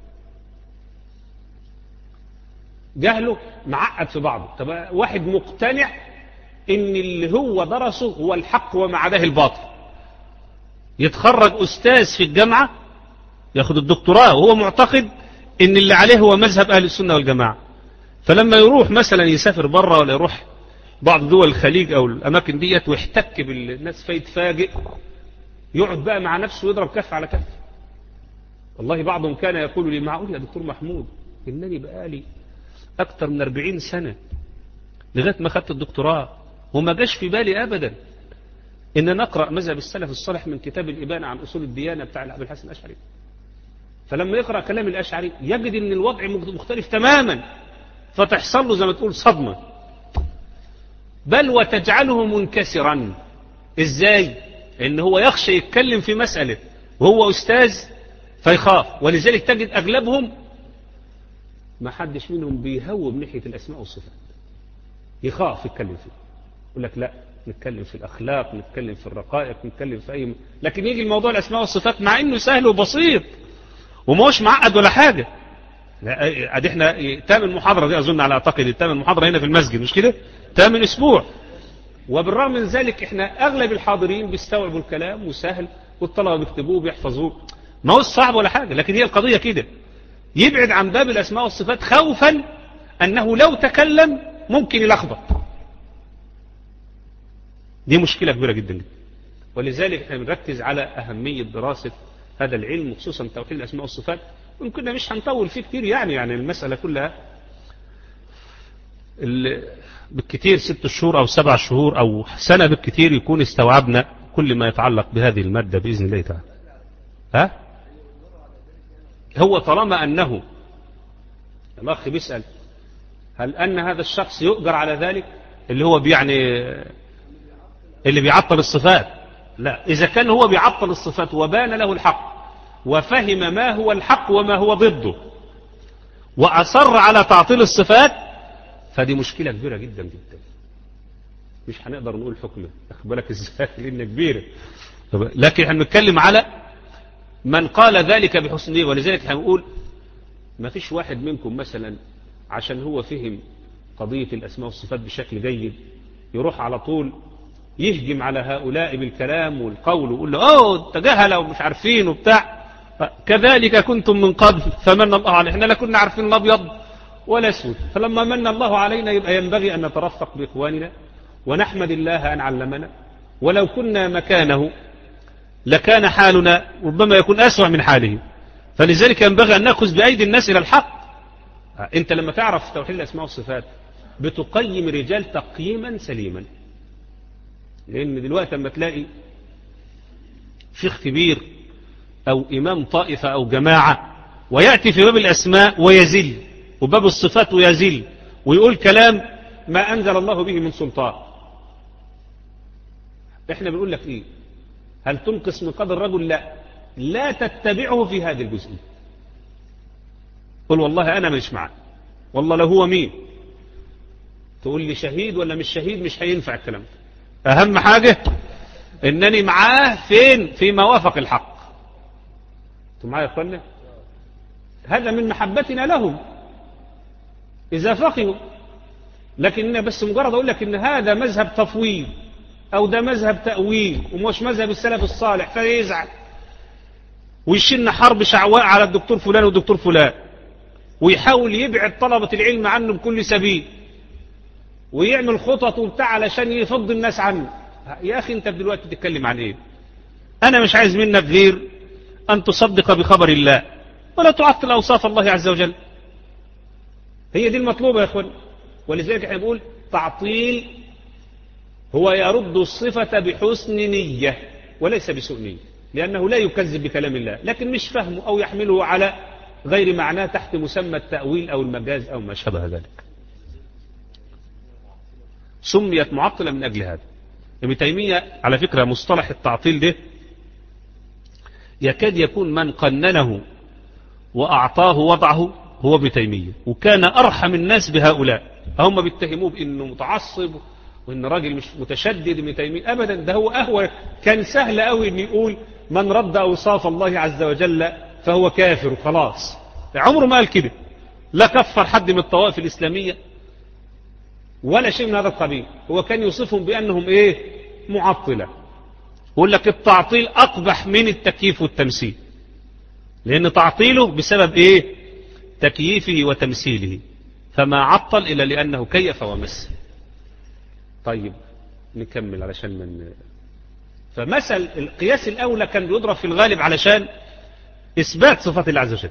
جهله معقد في بعضه. طب واحد مقتنع ان اللي هو درسه هو الحق وما عداه الباطل، يتخرج استاذ في الجامعة ياخد الدكتوراه وهو معتقد ان اللي عليه هو مذهب اهل السنة والجماعة، فلما يروح مثلا يسافر بره ولا يروح بعض دول الخليج او الاماكن ديت ويحتك بالناس فيتفاجئ، يقعد بقى مع نفسه ويضرب كف على كف. والله بعضهم كان يقول لي معقول يا دكتور محمود انني بقالي اكتر من أربعين سنة لغاية ما خدت الدكتوراه وما جاش في بالي ابدا ان نقرأ مذهب السلف الصالح من كتاب الإبانة عن اصول الديانة بتاع ابي الحسن الاشعري. فلما يقرأ كلام الاشعري يجد ان الوضع مختلف تماما، فتحصل له زي ما تقول صدمة، بل وتجعله منكسرا. ازاي؟ ان هو يخشى يتكلم في مسألة وهو استاذ فيخاف. ولذلك تجد اغلبهم ما حدش منهم بيهوب ناحية الاسماء والصفات، يخاف يتكلم فيه، يقول لك لا نتكلم في الاخلاق، نتكلم في الرقائق، نتكلم في اي م... لكن يجي الموضوع الاسماء والصفات مع انه سهل وبسيط وما هوش معقد ولا حاجة. لا ادي احنا تامن محاضرة دي اظن على اعتقد تامن محاضرة هنا في المسجد مش كده؟ تامن اسبوع، وبالرغم من ذلك احنا اغلب الحاضرين بيستوعبوا الكلام وسهل، والطلبة بيكتبوه بيحفظوه، ما هو صعب ولا حاجة. لكن هي القضية كده يبعد عن باب الأسماء والصفات خوفا أنه لو تكلم ممكن يلخبط. دي مشكلة كبيرة جدا. ولذلك احنا بنركز على أهمية دراسة هذا العلم خصوصا توحيد الأسماء والصفات. ويمكننا مش هنطول فيه كتير يعني يعني المسألة كلها بالكتير ست شهور أو سبع شهور أو سنة بالكتير يكون استوعبنا كل ما يتعلق بهذه المادة بإذن الله تعالى. ها؟ هو طالما أنه الأخ بيسأل هل أن هذا الشخص يؤجر على ذلك اللي هو يعني اللي بيعطل الصفات؟ لا، إذا كان هو بيعطل الصفات وبان له الحق وفهم ما هو الحق وما هو ضده وأصر على تعطيل الصفات فدي مشكلة كبيرة جدا جدا. مش هنقدر نقول حكمه أخد بالك إزاي لأنه كبيرة. لكن احنا بنتكلم على من قال ذلك بحسن نية. ولذلك هنقول ما فيش واحد منكم مثلا عشان هو فهم قضية الأسماء والصفات بشكل جيد يروح على طول يهجم على هؤلاء بالكلام والقول ويقول له اوه انت جهله ومش عارفين وبتاع. كذلك كنتم من قبل فمن الله علينا. احنا لا كنا عارفين الابيض ولا اسود فلما من الله علينا يبقى ينبغي ان نترفق باخواننا ونحمد الله ان علمنا. ولو كنا مكانه لكان حالنا ربما يكون اسوأ من حاله. فلذلك ينبغي ان ناخذ بايدي الناس الى الحق. انت لما تعرف توحيد الاسماء والصفات بتقيم الرجال تقييما سليما. لأن دلوقتي لما تلاقي شيخ كبير أو إمام طائفة أو جماعة ويأتي في باب الأسماء ويزل وباب الصفات ويزل ويقول كلام ما أنزل الله به من سلطان. إحنا بنقول لك إيه؟ هل تنقص من قدر الرجل؟ لا، لا تتبعه في هذه الجزئية. قل والله أنا مش معه والله لو هو مين تقول لي شهيد ولا مش شهيد مش هينفع الكلام. أهم حاجة إنني معاه فين في موافق الحق. أنتم معايا يا أخوانا؟ هذا من محبتنا لهم إذا فقهوا. لكن بس مجرد أقول لك إن هذا مذهب تفويض أو ده مذهب تأويل ومش مذهب السلف الصالح فيزعل ويشن حرب شعواء على الدكتور فلان والدكتور فلان ويحاول يبعد طلبة العلم عنه بكل سبيل ويعمل خطط وبتاع علشان يفض الناس عنه. يا أخي أنت دلوقتي تتكلم عن إيه؟ أنا مش عايز منك غير أن تصدق بخبر الله ولا تعطل أوصاف الله عز وجل. هي دي المطلوبة يا أخوان. ولذلك احنا بنقول تعطيل هو يرد الصفة بحسن نية وليس بسوء نية. لأنه لا يكذب بكلام الله لكن مش فهمه أو يحمله على غير معناه تحت مسمى التأويل أو المجاز أو ما شابه ذلك. سميت معطلة من أجل هذا. ابن تيمية على فكرة مصطلح التعطيل ده يكاد يكون من قننه وأعطاه وضعه هو ابن تيمية. وكان أرحم الناس بهؤلاء. هم بيتهموه بأنه متعصب وأن راجل مش متشدد. ابن تيمية أبدا ده هو أهوى. كان سهل قوي أن يقول من رد أوصاف الله عز وجل فهو كافر وخلاص. عمره ما قال كده. لا كفر حد من الطوائف الإسلامية ولا شيء من هذا القبيل. هو كان يوصفهم بأنهم إيه؟ معطلة. يقول لك التعطيل أقبح من التكييف والتمثيل لأن تعطيله بسبب إيه؟ تكييفه وتمثيله. فما عطل إلا لأنه كيف ومثل. طيب نكمل علشان من فمثل القياس الأولى كان بيضرب في الغالب علشان إثبات صفات الله عز وجل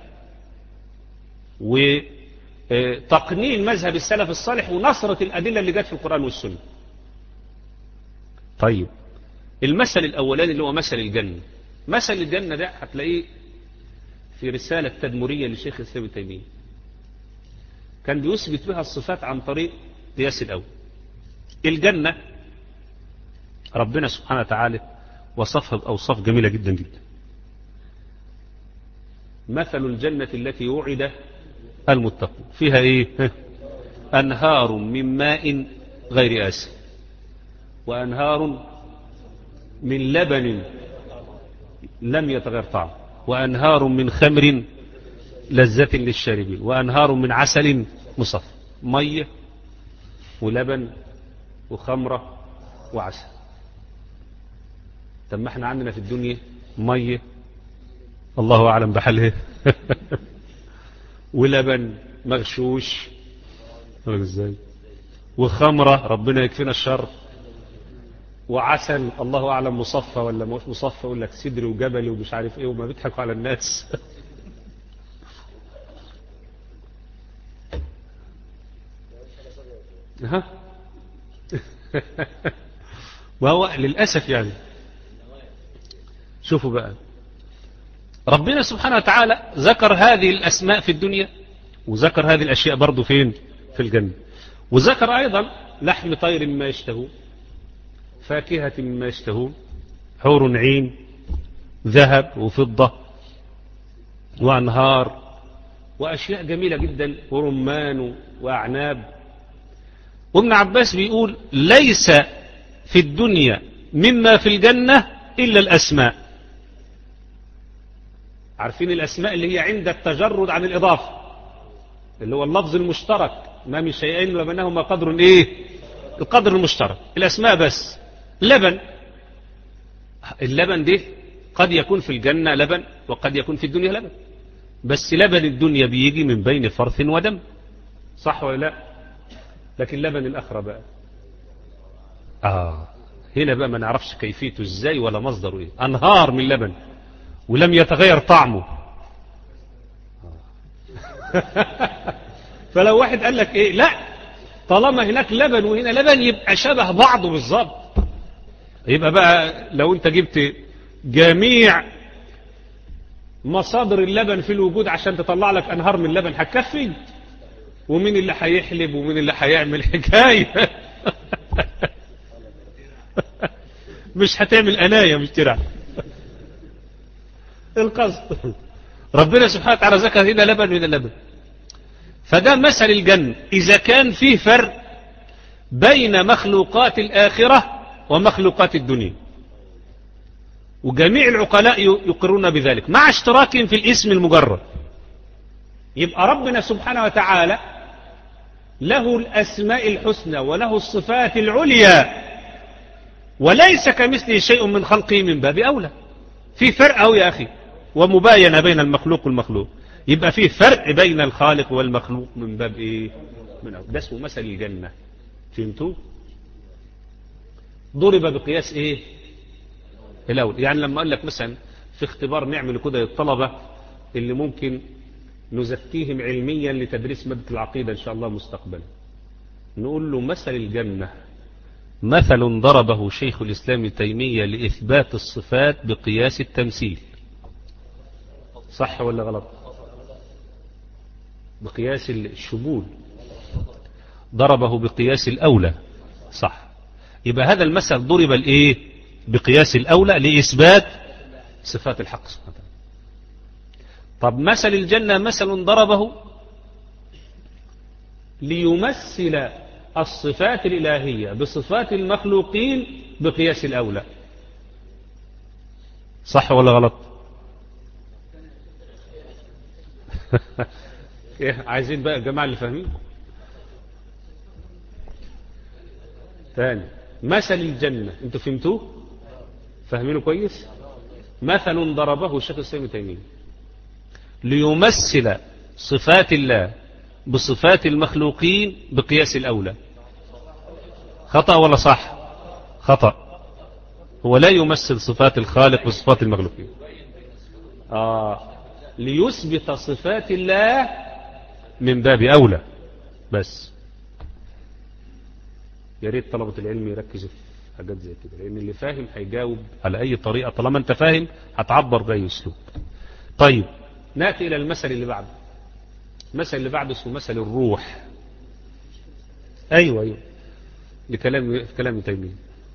وتقنين مذهب السلف الصالح ونصرة الأدلة اللي جت في القرآن والسنة. طيب المثل الأولاني اللي هو مثل الجنة. مثل الجنة ده هتلاقيه في رسالة تدمرية لشيخ الإسلام ابن تيمية. كان بيثبت بها الصفات عن طريق قياس الأول. الجنة ربنا سبحانه وتعالى وصفها بأوصاف جميلة جدا جدا. مثل الجنة التي وعد المتقون فيها ايه؟ أنهار من ماء غير آسن وأنهار من لبن لم يتغير طعمه وأنهار من خمر لذة للشاربين وأنهار من عسل مصفى. مية ولبن وخمرة وعسل. طب ما احنا عندنا في الدنيا مية الله أعلم بحالها ولبن مغشوش ازاي، وخمرة ربنا يكفينا الشر، وعسل الله أعلم مصفى ولا مش مصفى، يقول لك سدري وجبلي ومش عارف ايه، وما بيضحكوا على الناس. ها وهو للأسف يعني. شوفوا بقى، ربنا سبحانه وتعالى ذكر هذه الأسماء في الدنيا، وذكر هذه الأشياء برضو فين؟ في الجنة. وذكر أيضا لحم طير مما يشتهون، فاكهة مما يشتهون، حور عين، ذهب وفضة وأنهار وأشياء جميلة جدا، ورمان وأعناب. وابن عباس بيقول ليس في الدنيا مما في الجنة إلا الأسماء. عارفين الأسماء اللي هي عند التجرد عن الإضافة، اللي هو اللفظ المشترك، ما من شيئين وبينهما قدر إيه؟ القدر المشترك، الأسماء بس. لبن، اللبن ده قد يكون في الجنة لبن وقد يكون في الدنيا لبن، بس لبن الدنيا بيجي من بين فرث ودم، صح ولا لا؟ لكن لبن الآخرة بقى آه هنا بقى ما نعرفش كيفيته ازاي ولا مصدره ايه، أنهار من لبن ولم يتغير طعمه. فلو واحد قال لك ايه، لا طالما هناك لبن وهنا لبن يبقى شبه بعضه بالظبط، يبقى بقى لو انت جبت جميع مصادر اللبن في الوجود عشان تطلع لك أنهار من لبن هتكفي؟ ومين اللي هيحلب ومين اللي هيعمل حكاية؟ مش هتعمل أناية، مش ترع القصد. ربنا سبحانه وتعالى ذكر هنا لبن من اللبن. فده مثل الجنة إذا كان فيه فرق بين مخلوقات الآخرة ومخلوقات الدنيا، وجميع العقلاء يقرون بذلك مع اشتراكهم في الاسم المجرد. يبقى ربنا سبحانه وتعالى له الأسماء الحسنى وله الصفات العليا، وليس كمثله شيء من خلقه من باب أولى. في فرق أو يا أخي، ومباينة بين المخلوق والمخلوق، يبقى فيه فرق بين الخالق والمخلوق من باب إيه؟ من أول. ده اسمه مثل الجنة. فهمتوا؟ ضرب بقياس إيه؟ الأول. يعني لما قال لك مثلا في اختبار نعمل كده للطلبة اللي ممكن نزكيهم علميا لتدريس مادة العقيدة إن شاء الله مستقبلا، نقول له مثل الجنة مثل ضربه شيخ الإسلام ابن تيمية لإثبات الصفات بقياس التمثيل. صح ولا غلط؟ بقياس الشمول، ضربه بقياس الأولى، صح. يبقى هذا المثل ضرب الإيه؟ بقياس الأولى لإثبات صفات الحق سبحانه وتعالى. طب مثل الجنة مثل ضربه ليمثل الصفات الإلهية بصفات المخلوقين بقياس الأولى. صح ولا غلط؟ عايزين بقى الجماعة اللي فاهمين ثاني. مثل الجنة انتوا فهمتوه؟ فاهمينه كويس؟ مثل ضربه الشيخ الإسلام ابن تيمية ليمثل صفات الله بصفات المخلوقين بقياس الأولى. خطأ ولا صح؟ خطأ. هو لا يمثل صفات الخالق بصفات المخلوقين، آه ليثبت صفات الله من باب أولى بس. يا ريت طلبة العلم يركزوا في حاجات زي كده، لأن اللي فاهم هيجاوب على أي طريقة، طالما أنت فاهم هتعبر بأي أسلوب. طيب نأتي إلى المثل اللي بعده. المثل اللي بعده اسمه مثل الروح. أيوة أيوة لكلام كلام تيمية.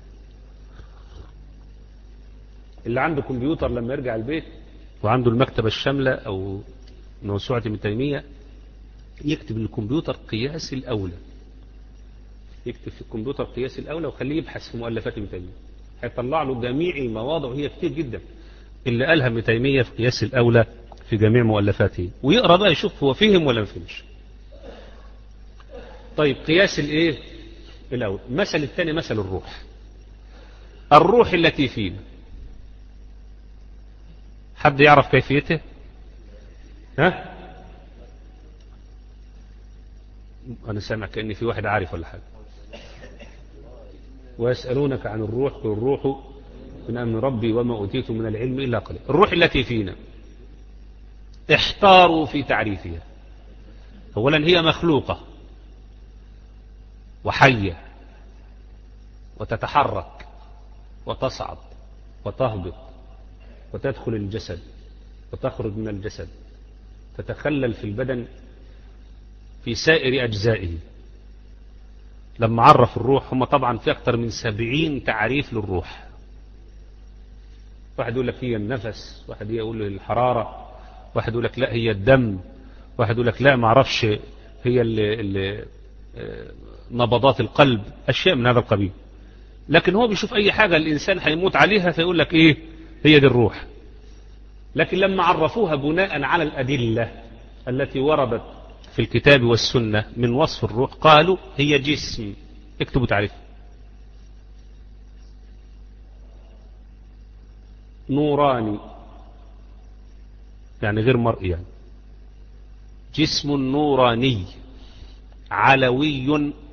اللي عنده كمبيوتر لما يرجع البيت وعنده المكتبة الشاملة أو موسوعة ابن تيمية يكتب الكمبيوتر قياس الأولى، يكتب في الكمبيوتر قياس الأولى وخليه يبحث في مؤلفات ابن تيمية، هيطلع له جميع المواضع وهي كتير جدا اللي قالها ابن تيمية في قياس الأولى في جميع مؤلفاته، ويقرأ بقى يشوف هو فهم ولا ما فهمش. طيب قياس الايه الأول. مثل الثاني مثل الروح. الروح التي فينا، حد يعرف كيفيته؟ ها أنا سامع كأن في واحد عارف ولا حاجة. ويسألونك عن الروح قل الروح من أمر ربي وما أوتيتم من العلم إلا قليل. الروح التي فينا احتاروا في تعريفها. أولا هي مخلوقة وحية وتتحرك وتصعد وتهبط وتدخل الجسد وتخرج من الجسد، تتخلل في البدن في سائر أجزائه. لما عرف الروح، هم طبعا في أكثر من سبعين تعريف للروح. واحد يقول لك هي النفس، واحد يقول له الحرارة، واحد يقول لك لا هي الدم، واحد يقول لك لا ما اعرفش هي اللي اللي نبضات القلب، أشياء من هذا القبيل. لكن هو بيشوف أي حاجة الإنسان هيموت عليها فيقول لك إيه هي دي الروح. لكن لما عرفوها بناء على الأدلة التي وردت في الكتاب والسنة من وصف الروح، قالوا هي جسم. اكتبوا تعريف: نوراني، يعني غير مرئي، يعني جسم نوراني علوي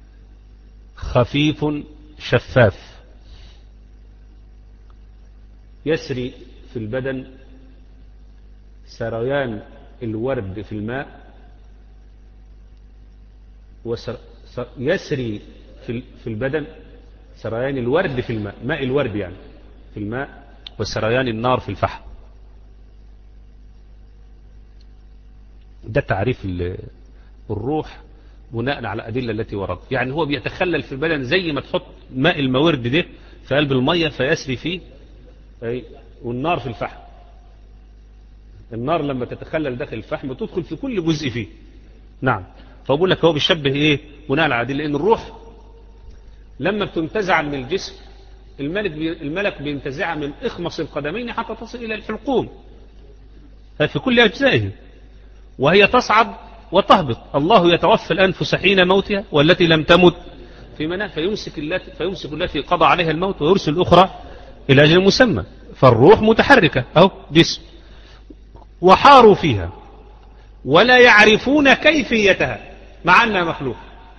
خفيف شفاف يسري في البدن سريان الورد في الماء، وسر... يسري في في البدن سريان الورد في الماء، ماء الورد يعني في الماء، وسريان النار في الفحم. ده تعريف الروح بناء على الأدلة التي وردت. يعني هو بيتخلل في البدن زي ما تحط ماء المورد ده في قلب المية فيسري فيه، أي والنار في الفحم. النار لما تتخلل داخل الفحم تدخل في كل جزء فيه. نعم. فأقول لك هو بيشبه إيه بناء على الأدلة، لأن الروح لما بتنتزع من الجسم، الملك بي الملك بينتزعها من إخمص القدمين حتى تصل إلى الحلقوم في كل أجزائه، وهي تصعد وتهبط. الله يتوفى الأنفس حين موتها والتي لم تمت في منام، فيمسك التي فيمسك التي قضى عليها الموت ويرسل الأخرى إلى أجل مسمى. فالروح متحركة أو جسم. وحاروا فيها ولا يعرفون كيفيتها مع أنها مخلوق.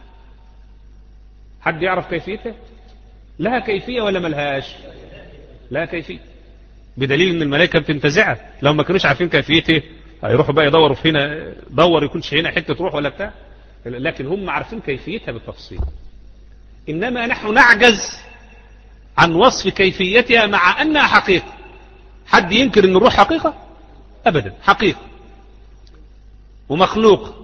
حد يعرف كيفيتها؟ لها كيفية ولا ملهاش؟ لها كيفية، بدليل أن الملائكة بتنتزعها. لو ما كانوش عارفين كيفيته هيروحوا بقى يدوروا في هنا، دور يكونش هنا حتة روح ولا بتاع، لكن هم عارفين كيفيتها بالتفصيل. إنما نحن نعجز عن وصف كيفيتها مع أنها حقيقة. حد ينكر أن الروح حقيقة؟ أبدا، حقيقة ومخلوق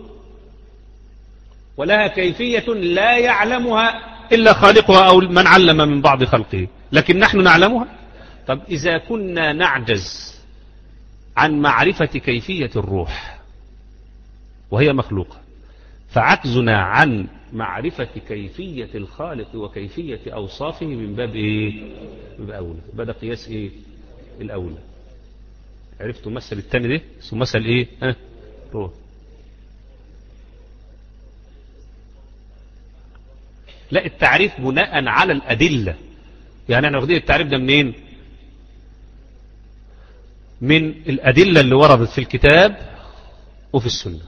ولها كيفية لا يعلمها إلا خالقها أو من علم من بعض خلقه، لكن نحن نعلمها. طب إذا كنا نعجز عن معرفة كيفية الروح وهي مخلوقة، فعجزنا عن معرفة كيفية الخالق وكيفية أوصافه من باب إيه؟ من باب أولى. بدأ قياس إيه؟ الأولى. عرفتوا مثل التاني ده اسمه مثل إيه؟ ها؟ روح. لا، التعريف بناء على الأدلة. يعني احنا واخدين التعريف ده منين؟ من الأدلة اللي وردت في الكتاب وفي السنة.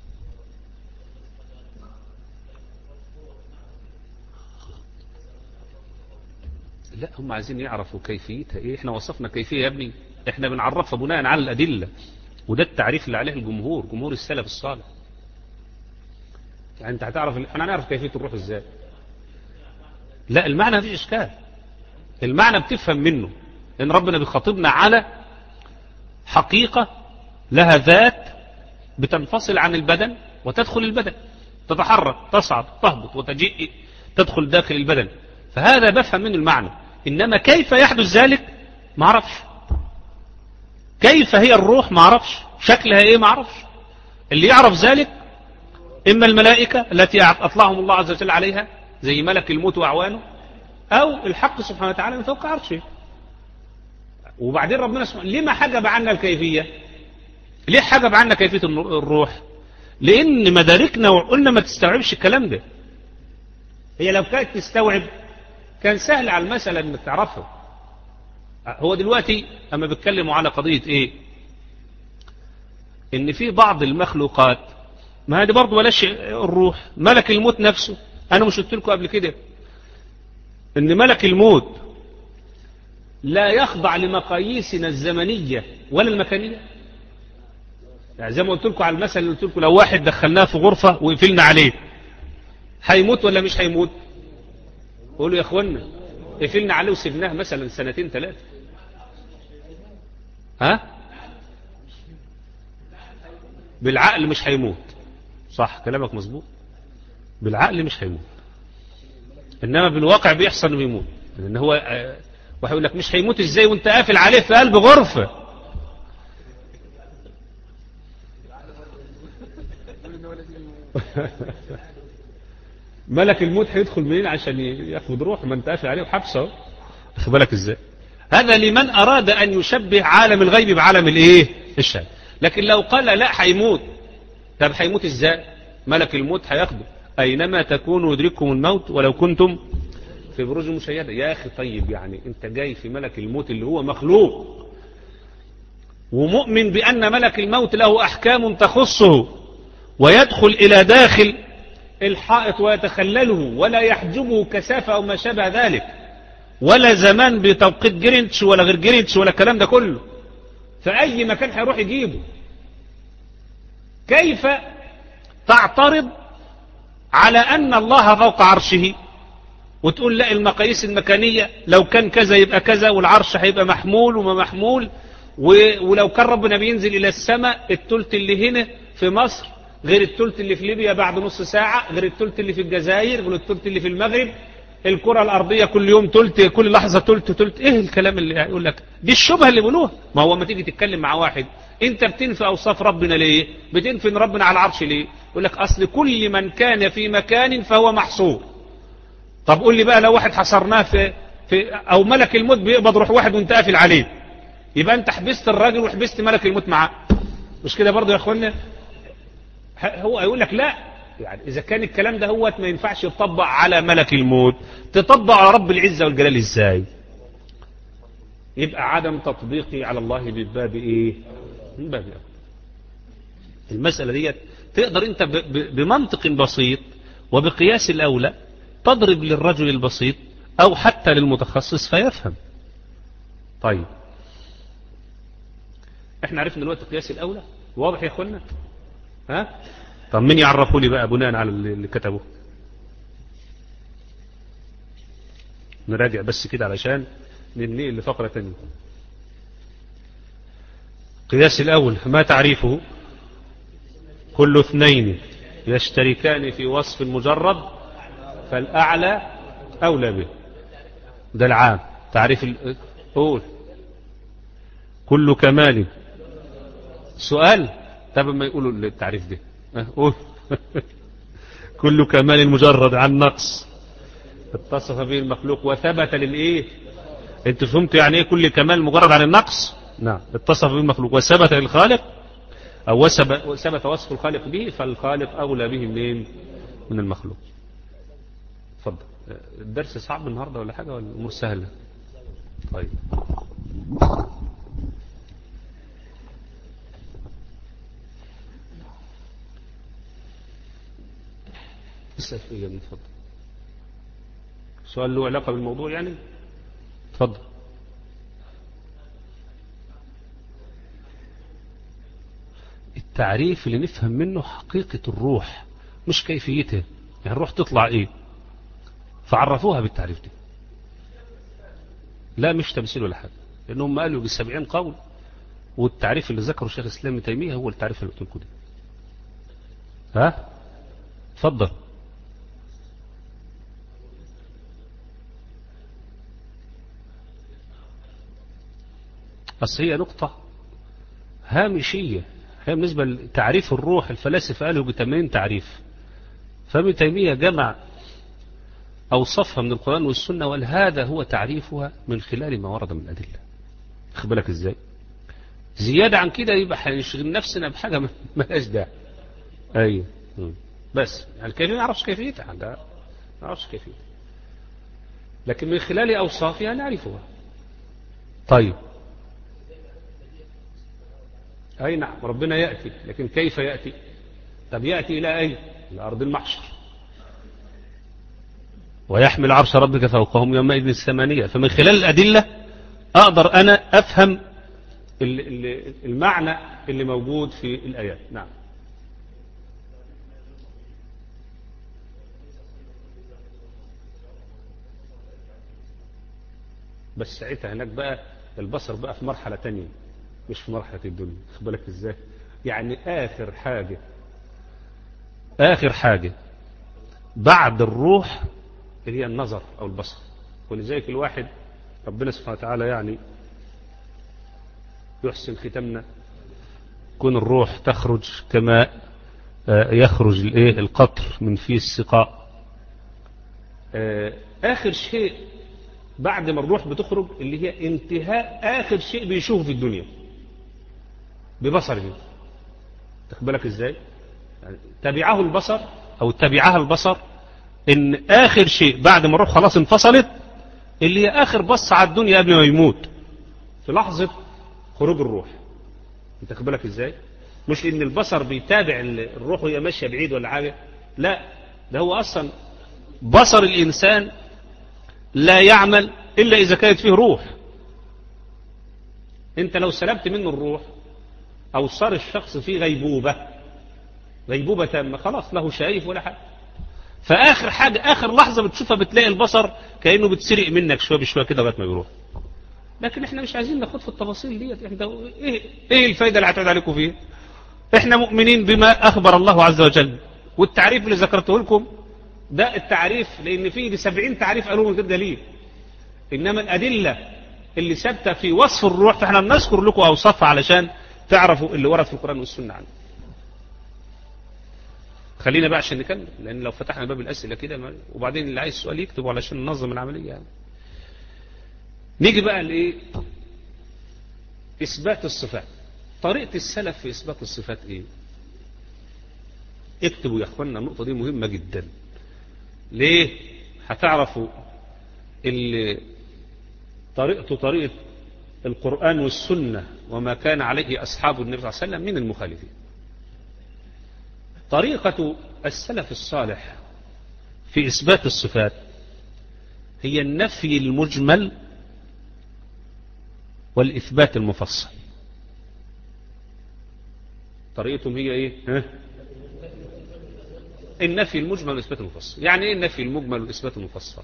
لا، هم عايزين يعرفوا كيفيتها ايه. احنا وصفنا كيفية يا ابني، احنا بنعرفها بناء على الأدلة، وده التعريف اللي عليه الجمهور، جمهور السلف الصالح. يعني انت هتعرف، احنا هنعرف كيفية الروح ازاي؟ لا، المعنى مفيش اشكال، المعنى بتفهم منه، لان ربنا بيخاطبنا على حقيقة لها ذات بتنفصل عن البدن وتدخل البدن، تتحرك، تصعد، تهبط، وتجيء، تدخل داخل البدن. فهذا بفهم منه المعنى. إنما كيف يحدث ذلك ما اعرفش. كيف هي الروح ما اعرفش. شكلها ايه ما اعرفش. اللي يعرف ذلك إما الملائكة التي أطلعهم الله عز وجل عليها زي ملك الموت وأعوانه، أو الحق سبحانه وتعالى من فوق عرشه. وبعدين ربنا سبحانه لما حجب عنا الكيفية؟ ليه حجب عنا كيفية الروح؟ لأن مداركنا وقلنا ما تستوعبش الكلام ده. هي لو كانت تستوعب كان سهل على المسألة انك تعرفها. هو دلوقتي اما بيتكلموا على قضية ايه؟ ان في بعض المخلوقات ما هذه برضه بلاش الروح، ملك الموت نفسه. أنا مش قلت لكم قبل كده إن ملك الموت لا يخضع لمقاييسنا الزمنية ولا المكانية. يعني زي ما قلت لكم على المثل اللي قلت لكم، لو واحد دخلناه في غرفة وقفلنا عليه هيموت ولا مش هيموت؟ قولوا يا اخوانا، قفلنا عليه وسبناه مثلا سنتين ثلاثة، ها؟ بالعقل مش هيموت، صح كلامك مظبوط، بالعقل مش هيموت، انما بالواقع بيحصل انه بيموت. لان هو واحد يقول لك مش هيموت ازاي وانت قافل عليه في قلب غرفة؟ ملك الموت هيدخل منين عشان ياخد روح ما انت قافل عليه وحبسه؟ واخد بالك ازاي؟ هذا لمن اراد ان يشبه عالم الغيب بعالم الايه؟ الشهاده. لكن لو قال لا هيموت، طب هيموت ازاي؟ ملك الموت هياخده اينما تكونوا يدرككم الموت ولو كنتم في بروج مشيده. يا اخي طيب، يعني انت جاي في ملك الموت اللي هو مخلوق ومؤمن بان ملك الموت له احكام تخصه ويدخل الى داخل الحائط ويتخلله ولا يحجبه كثافة أو ما شابه ذلك، ولا زمان بتوقيت جرينتش ولا غير جرينتش ولا الكلام ده كله، فأي مكان هيروح يجيبه. كيف تعترض على أن الله فوق عرشه وتقول لا المقاييس المكانية لو كان كذا يبقى كذا، والعرش هيبقى محمول وما محمول، ولو كان ربنا بينزل إلى السماء التلت اللي هنا في مصر غير التلت اللي في ليبيا بعد نص ساعة، غير التلت اللي في الجزائر، غير التلت اللي في المغرب، الكرة الأرضية كل يوم تلت، كل لحظة تلت تلت. ايه الكلام اللي يقول لك دي؟ الشبهة اللي بيقولوها. ما هو ما تيجي تتكلم مع واحد انت بتنفي اوصاف ربنا ليه؟ بتنفي ان ربنا على العرش ليه؟ يقول لك اصل كل من كان في مكان فهو محصور. طب قول لي بقى لو واحد حصرناه في, في او ملك الموت بيقبض روح واحد وانت قافل عليه، يبقى انت حبست الراجل وحبست ملك الموت معاه، مش كده برضه يا اخوانا؟ هو هيقول لك لا، يعني إذا كان الكلام ده هو ما ينفعش يطبق على ملك الموت، تطبق على رب العزة والجلال إزاي؟ يبقى عدم تطبيقي على الله من باب إيه؟ من باب إيه؟ المسألة دي تقدر أنت بمنطق بسيط وبقياس الأولى تضرب للرجل البسيط أو حتى للمتخصص فيفهم. طيب احنا عرفنا دلوقتي قياس الأولى، واضح يا أخوانا؟ ها؟ طب مين يعرفوا لي بقى بناء على اللي كتبه؟ نراجع بس كده علشان ننقل لفقرة تانية. قياس الأول ما تعريفه؟ كل اثنين يشتركان في وصف مجرد فالأعلى أولى به. ده العام تعريف. قول كل كمال. سؤال؟ طب ما يقولوا التعريف ده. قول كل كمال مجرد عن نقص اتصف به المخلوق وثبت للايه؟ انت فهمت يعني ايه كل كمال مجرد عن النقص؟ نعم، اتصف به المخلوق وثبت للخالق او ثبت وصف الخالق به، فالخالق اولى به منين؟ من المخلوق. اتفضل. الدرس صعب النهارده ولا حاجه ولا الامور سهله؟ طيب اسال فيه من اتفضل. سؤال له علاقه بالموضوع يعني؟ اتفضل. التعريف اللي نفهم منه حقيقة الروح مش كيفيتها، يعني الروح تطلع ايه، فعرفوها بالتعريف ده. لا مش تمثيل ولا حاجة، لأنهم قالوا بالسبعين قول، والتعريف اللي ذكره الشيخ الإسلام ابن تيمية هو التعريف اللي قلت لكم ده. ها اتفضل. أصل هي نقطة هامشية، هي بالنسبة لتعريف الروح الفلاسفة قالوا بثمانين تعريف، فابن تيمية جمع أوصفها من القرآن والسنة وقال هذا هو تعريفها من خلال ما ورد من الأدلة. خد بالك إزاي؟ زيادة عن كده يبقى هنشغل نفسنا بحاجة ما لهاش داعي. أيوه بس يعني كيف نعرفش كيفيتها؟ ما نعرفش كيفيتها، لكن من خلال أوصافها نعرفها. طيب أي نعم ربنا يأتي، لكن كيف يأتي؟ طب يأتي إلى أين؟ إلى أرض المحشر، ويحمل عرش ربك فوقهم يومئذ الثمانية. فمن خلال الأدلة أقدر أنا أفهم المعنى اللي موجود في الآيات. نعم. بس ساعتها هناك بقى البصر بقى في مرحلة تانية، مش في مرحلة الدنيا. خد بالك ازاي؟ يعني آخر حاجة آخر حاجة بعد الروح اللي هي النظر أو البصر. ولذلك الواحد ربنا سبحانه وتعالى يعني يحسن ختمنا، كون الروح تخرج كما يخرج الايه القطر من فيه السقاء. آخر شيء بعد ما الروح بتخرج اللي هي انتهاء آخر شيء بيشوفه في الدنيا ببصره. تاخد بالك ازاي؟ يعني تبعه البصر او تبعها البصر، ان آخر شيء بعد ما الروح خلاص انفصلت اللي هي آخر بص على الدنيا قبل ما يموت في لحظة خروج الروح. انت خد بالك ازاي؟ مش ان البصر بيتابع الروح وهي ماشيه بعيد ولا حاجه، لا، ده هو اصلا بصر الانسان لا يعمل الا اذا كانت فيه روح. انت لو سلبت منه الروح او صار الشخص فيه غيبوبه غيبوبه تامه، خلاص له شايف ولا حاجه. فاخر حاجه اخر لحظه بتشوفها بتلاقي البصر كانه بتسرق منك شويه بشويه كده لغايه ما يروح. لكن احنا مش عايزين ناخد في التفاصيل ديت. احنا ايه ايه الفايده اللي هتعود عليكم فيها؟ احنا مؤمنين بما اخبر الله عز وجل، والتعريف اللي ذكرته لكم ده التعريف، لان فيه سبعين تعريف قالوا من غير دليل. انما الادله اللي ثابته في وصف الروح فاحنا بنذكر لكم اوصافها علشان تعرفوا اللي ورد في القران والسنه عنه. خلينا بقى عشان نكمل، لان لو فتحنا باب الاسئله كده، وبعدين اللي عايز سؤال يكتبه علشان ننظم العمليه يعني. نيجي بقى لايه؟ اثبات الصفات. طريقه السلف في اثبات الصفات ايه؟ اكتبوا يا اخوانا، النقطه دي مهمه جدا. ليه؟ هتعرفوا اللي طريقته طريقه القران والسنه وما كان عليه اصحاب النبي صلى الله عليه وسلم من المخالفين. طريقه السلف الصالح في اثبات الصفات هي النفي المجمل والإثبات المفصل. طريقتهم هي إيه؟ ها؟ النفي المجمل والإثبات المفصل. يعني إيه النفي المجمل والإثبات المفصل؟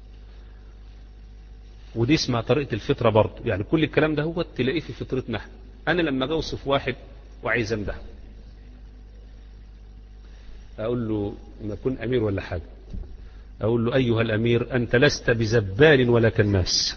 ودي اسمها طريقة الفطرة برضه. يعني كل الكلام ده هو تلاقيه في فطرتنا احنا. أنا لما أجي أوصف واحد وعايز أمدحه، أقول له لما أكون أمير ولا حاجة، أقول له أيها الأمير أنت لست بزبال ولا كناس.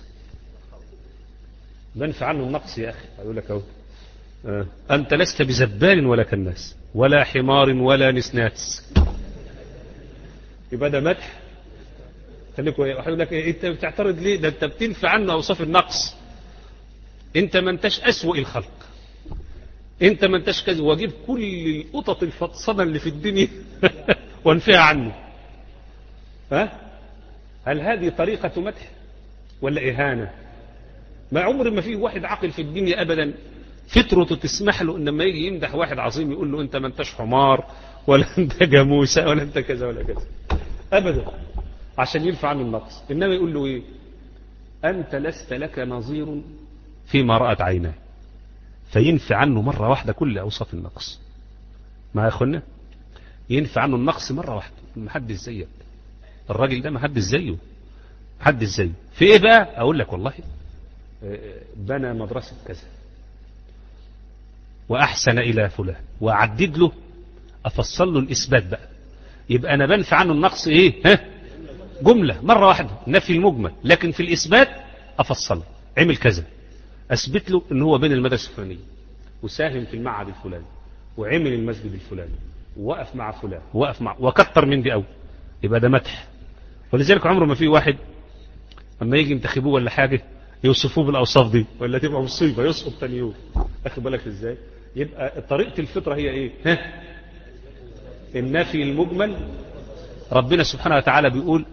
بنفع عنه النقص يا أخي. أقول لك أهو آه. أنت لست بزبال ولا كناس ولا حمار ولا نسناس. يبقى ده مدح. خليكوا يقول لك إيه أنت بتعترض ليه؟ ده أنت بتنفع عنه أوصاف النقص. أنت ما أنتش أسوأ الخلق، أنت ما أنتش كذا، وأجيب كل القطط الفطسانة اللي في الدنيا وانفيها عنه. ها؟ هل هذه طريقة مدح ولا إهانة؟ ما عمر ما فيه واحد عاقل في الدنيا أبدا فطرته تسمح له إن لما يجي يمدح واحد عظيم يقول له أنت ما أنتش حمار ولا أنت جاموسة ولا أنت كذا ولا كذا أبدا، عشان يرفع عنه النقص. إنما يقول له إيه؟ أنت لست لك نظير فيما رأت عيناه، فينفع عنه مرة واحدة كل أوصاف النقص. ما يا أخوانا ينفع عنه النقص مرة واحدة. محدش زيك، الراجل ده محدش زيه، محدش زيه في إيه بقى؟ أقول لك والله بنى مدرسة كذا وأحسن إلى فلان، وأعدد له أفصل له الإثبات بقى. يبقى أنا بنفع عنه النقص إيه؟ ها؟ جملة مرة واحدة، نفي المجمل. لكن في الإثبات أفصل، عمل كذا، أثبت له إن هو بين المدرسة الفلانية وساهم في المعهد الفلاني وعمل المسجد الفلاني ووقف مع فلان ووقف مع وكتر من دي أوي. يبقى ده مدح. ولذلك عمره ما في واحد أما يجي ينتخبوه ولا حاجة يوصفوه بالأوصاف دي ولا تبقى مصيبة يسقط تاني يوم. أخذ بالك إزاي؟ يبقى طريقة الفطرة هي إيه؟ ها؟ النفي المجمل. ربنا سبحانه وتعالى بيقول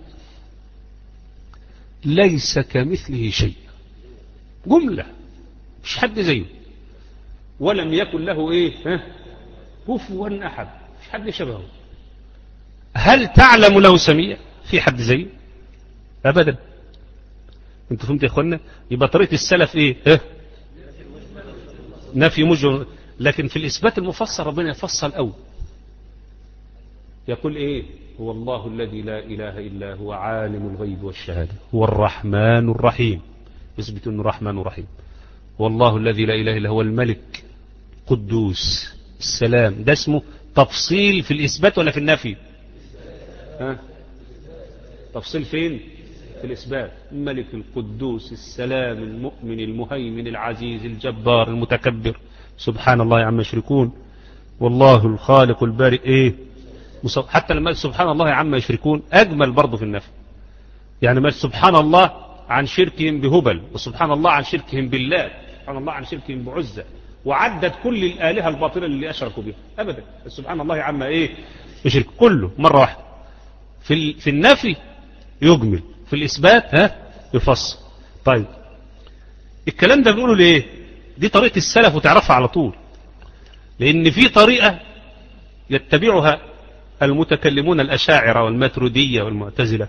ليس كمثله شيء، جملة مش حد زيه، ولم يكن له إيه؟ ها؟ كفوا أحد. مش حد شبهه. هل تعلم له سميع؟ في حد زيه؟ أبدا. انتوا فهمت يا اخوانا؟ يبقى طريقة السلف ايه؟ اه؟ نفي مجرد. لكن في الإثبات المفصل ربنا يفصل أول، يقول ايه؟ هو الله الذي لا إله إلا هو عالم الغيب والشهادة هو الرحمن الرحيم، يثبت أنه رحمن رحيم. هو الله الذي لا إله إلا هو الملك قدوس السلام. ده اسمه تفصيل في الإثبات ولا في النفي؟ ها؟ تفصيل فين؟ في الإثبات. الملك القدوس السلام المؤمن المهيمن العزيز الجبار المتكبر سبحان الله عما يشركون والله الخالق البارئ ايه. حتى لما سبحان الله عما يشركون أجمل برضه في النفي. يعني ما سبحان الله عن شركهم بهبل، وسبحان الله عن شركهم بالله، سبحان الله عن شركهم بعزة، وعدت كل الآلهة الباطلة اللي أشركوا بها أبدا. سبحان الله عما إيه يشرك كله مرة واحدة. في في النفي يجمل، في الإثبات ها يفصل. طيب الكلام ده بنقوله ليه؟ دي طريقة السلف وتعرفها على طول، لأن في طريقة يتبعها المتكلمون الأشاعرة والماتريدية والمعتزلة،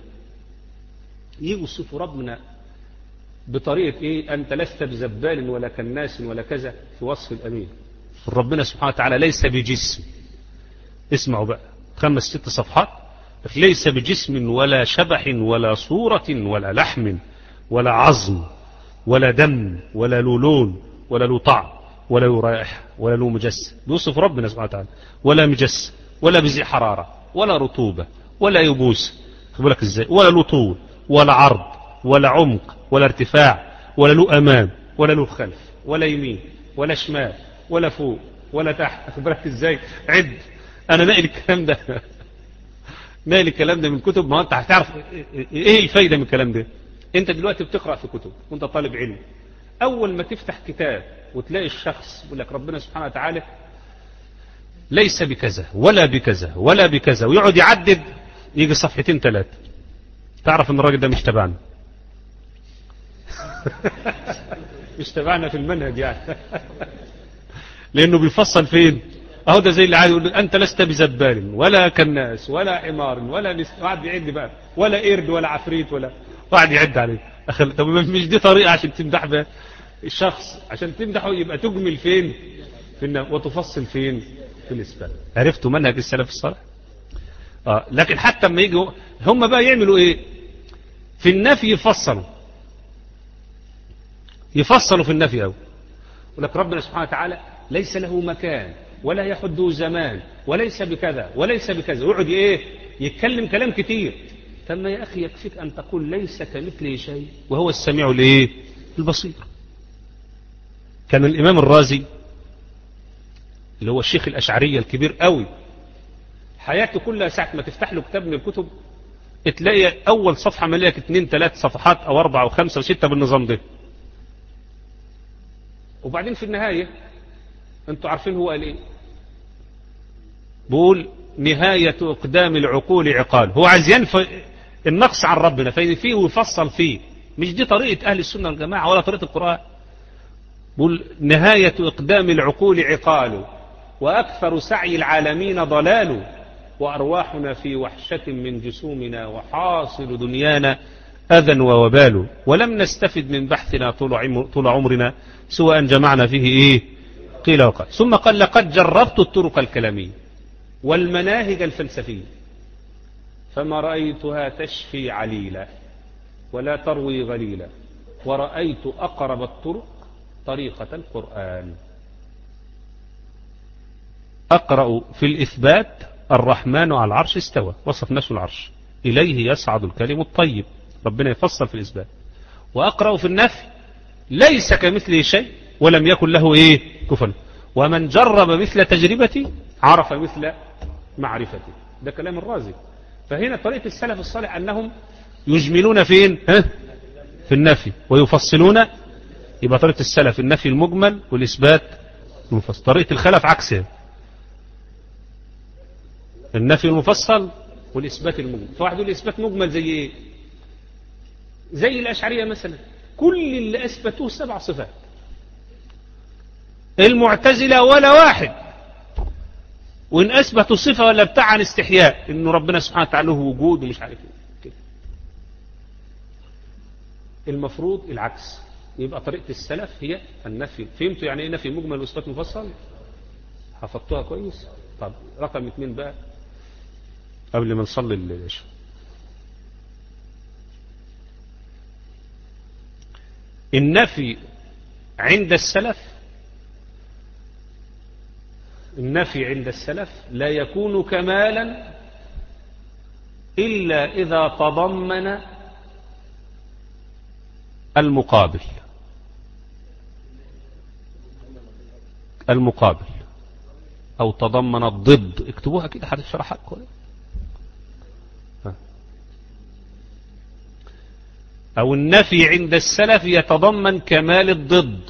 يجوا يوصفوا ربنا بطريقة إيه؟ أنت لست بزبال ولا كناس ولا كذا في وصف الأمين. ربنا سبحانه وتعالى ليس بجسم. اسمعوا بقى خمس ست صفحات، ليس بجسم ولا شبح ولا صورة ولا لحم ولا عظم ولا دم ولا له لون ولا له طعم ولا له رائحة ولا له مجسم. بيوصف ربنا سبحانه وتعالى ولا مجسم ولا بذي حرارة ولا رطوبة ولا يبوس، خبر لك ازاي، ولا له طول ولا عرض ولا عمق ولا ارتفاع ولا له أمام ولا له خلف ولا يمين ولا شمال ولا فوق ولا تحت. خبر لك ازاي؟ عد. أنا ناقل الكلام ده ناقل الكلام ده من كتب. ما أنت هتعرف إيه الفايدة من الكلام ده. أنت دلوقتي بتقرأ في كتب وأنت طالب علم، أول ما تفتح كتاب وتلاقي الشخص يقول لك ربنا سبحانه وتعالى ليس بكذا ولا بكذا ولا بكذا، ويقعد يعدد يجي صفحتين ثلاثة، تعرف ان الراجل ده مش تبعنا مش تبعنا في المنهج يعني لانه بيفصل فين. اهو ده زي اللي عايز يقول انت لست بزبال ولا كناس ولا حمار ولا نس... قاعد يعد بقى ولا قرد ولا عفريت ولا قاعد يعد عليه. أخل... طب مش دي طريقة عشان تمدح بها الشخص؟ عشان تمدحه يبقى تجمل فين في النفي وتفصل فين في الإثبات. عرفتوا منهج السلف الصالح؟ آه. لكن حتى لما يجوا هم بقى يعملوا ايه في النفي؟ يفصلوا يفصلوا في النفي أو ولك ربنا سبحانه وتعالى ليس له مكان ولا يحده زمان وليس بكذا وليس بكذا، ويقعد ايه يتكلم كلام كتير. ثم يا أخي يكفيك أن تقول ليس كمثله شيء وهو السميع الايه البصير. كان الإمام الرازي اللي هو الشيخ الأشعرية الكبير قوي، حياته كلها ساعة ما تفتح له كتاب من الكتب تلاقي أول صفحة مليك اتنين ثلاث صفحات أو أربعة وخمسة وستة بالنظام ده. وبعدين في النهاية أنتوا عارفين هو قال إيه؟ بقول نهاية أقدام العقول عقال. هو عايز ينفي النقص عن ربنا فيه ويفصل فيه. مش دي طريقة أهل السنة والجماعة ولا طريقة القرآن. بقول نهاية أقدام العقول عقال وأكثر سعي العالمين ضلال وأرواحنا في وحشة من جسومنا وحاصل دنيانا أذى ووبال ولم نستفد من بحثنا طول عمرنا سوى أن جمعنا فيه إيه قيل وقال. ثم قال لقد جربت الطرق الكلامية والمناهج الفلسفية فما رأيتها تشفي عليلا ولا تروي غليلا ورأيت أقرب الطرق طريقة القرآن. أقرأ في الإثبات الرحمن على العرش استوى، وصف نفسه العرش، إليه يصعد الكلم الطيب، ربنا يفصل في الإثبات. وأقرأ في النفي ليس كمثله شيء ولم يكن له إيه كفوا، ومن جرب مثل تجربتي عرف مثل معرفتي. ده كلام الرازي. فهنا طريقة السلف الصالح أنهم يجملون فين ها؟ في النفي ويفصلون. يبقى طريقة السلف النفي المجمل والإثبات المفصل. طريقة الخلف عكسها، النفي المفصل والإثبات المجمل. فواحد يقول الإثبات مجمل زي إيه؟ زي الأشعرية مثلا، كل اللي أثبتوه سبع صفات. المعتزلة ولا واحد وإن أثبتوا صفة ولا بتاع عن استحياء إنه ربنا سبحانه وتعالى له وجود ومش عارف إيه كده. المفروض العكس، يبقى طريقة السلف هي النفي. فهمتوا يعني إيه نفي مجمل وإثبات مفصل؟ حفظتوها كويس؟ طب رقم اثنين بقى قبل ما نصلي العشاء. النفي عند السلف النفي عند السلف لا يكون كمالا إلا إذا تضمن المقابل المقابل أو تضمن الضد. اكتبوها كده هتشرحها لكم. أو النفي عند السلف يتضمن كمال الضد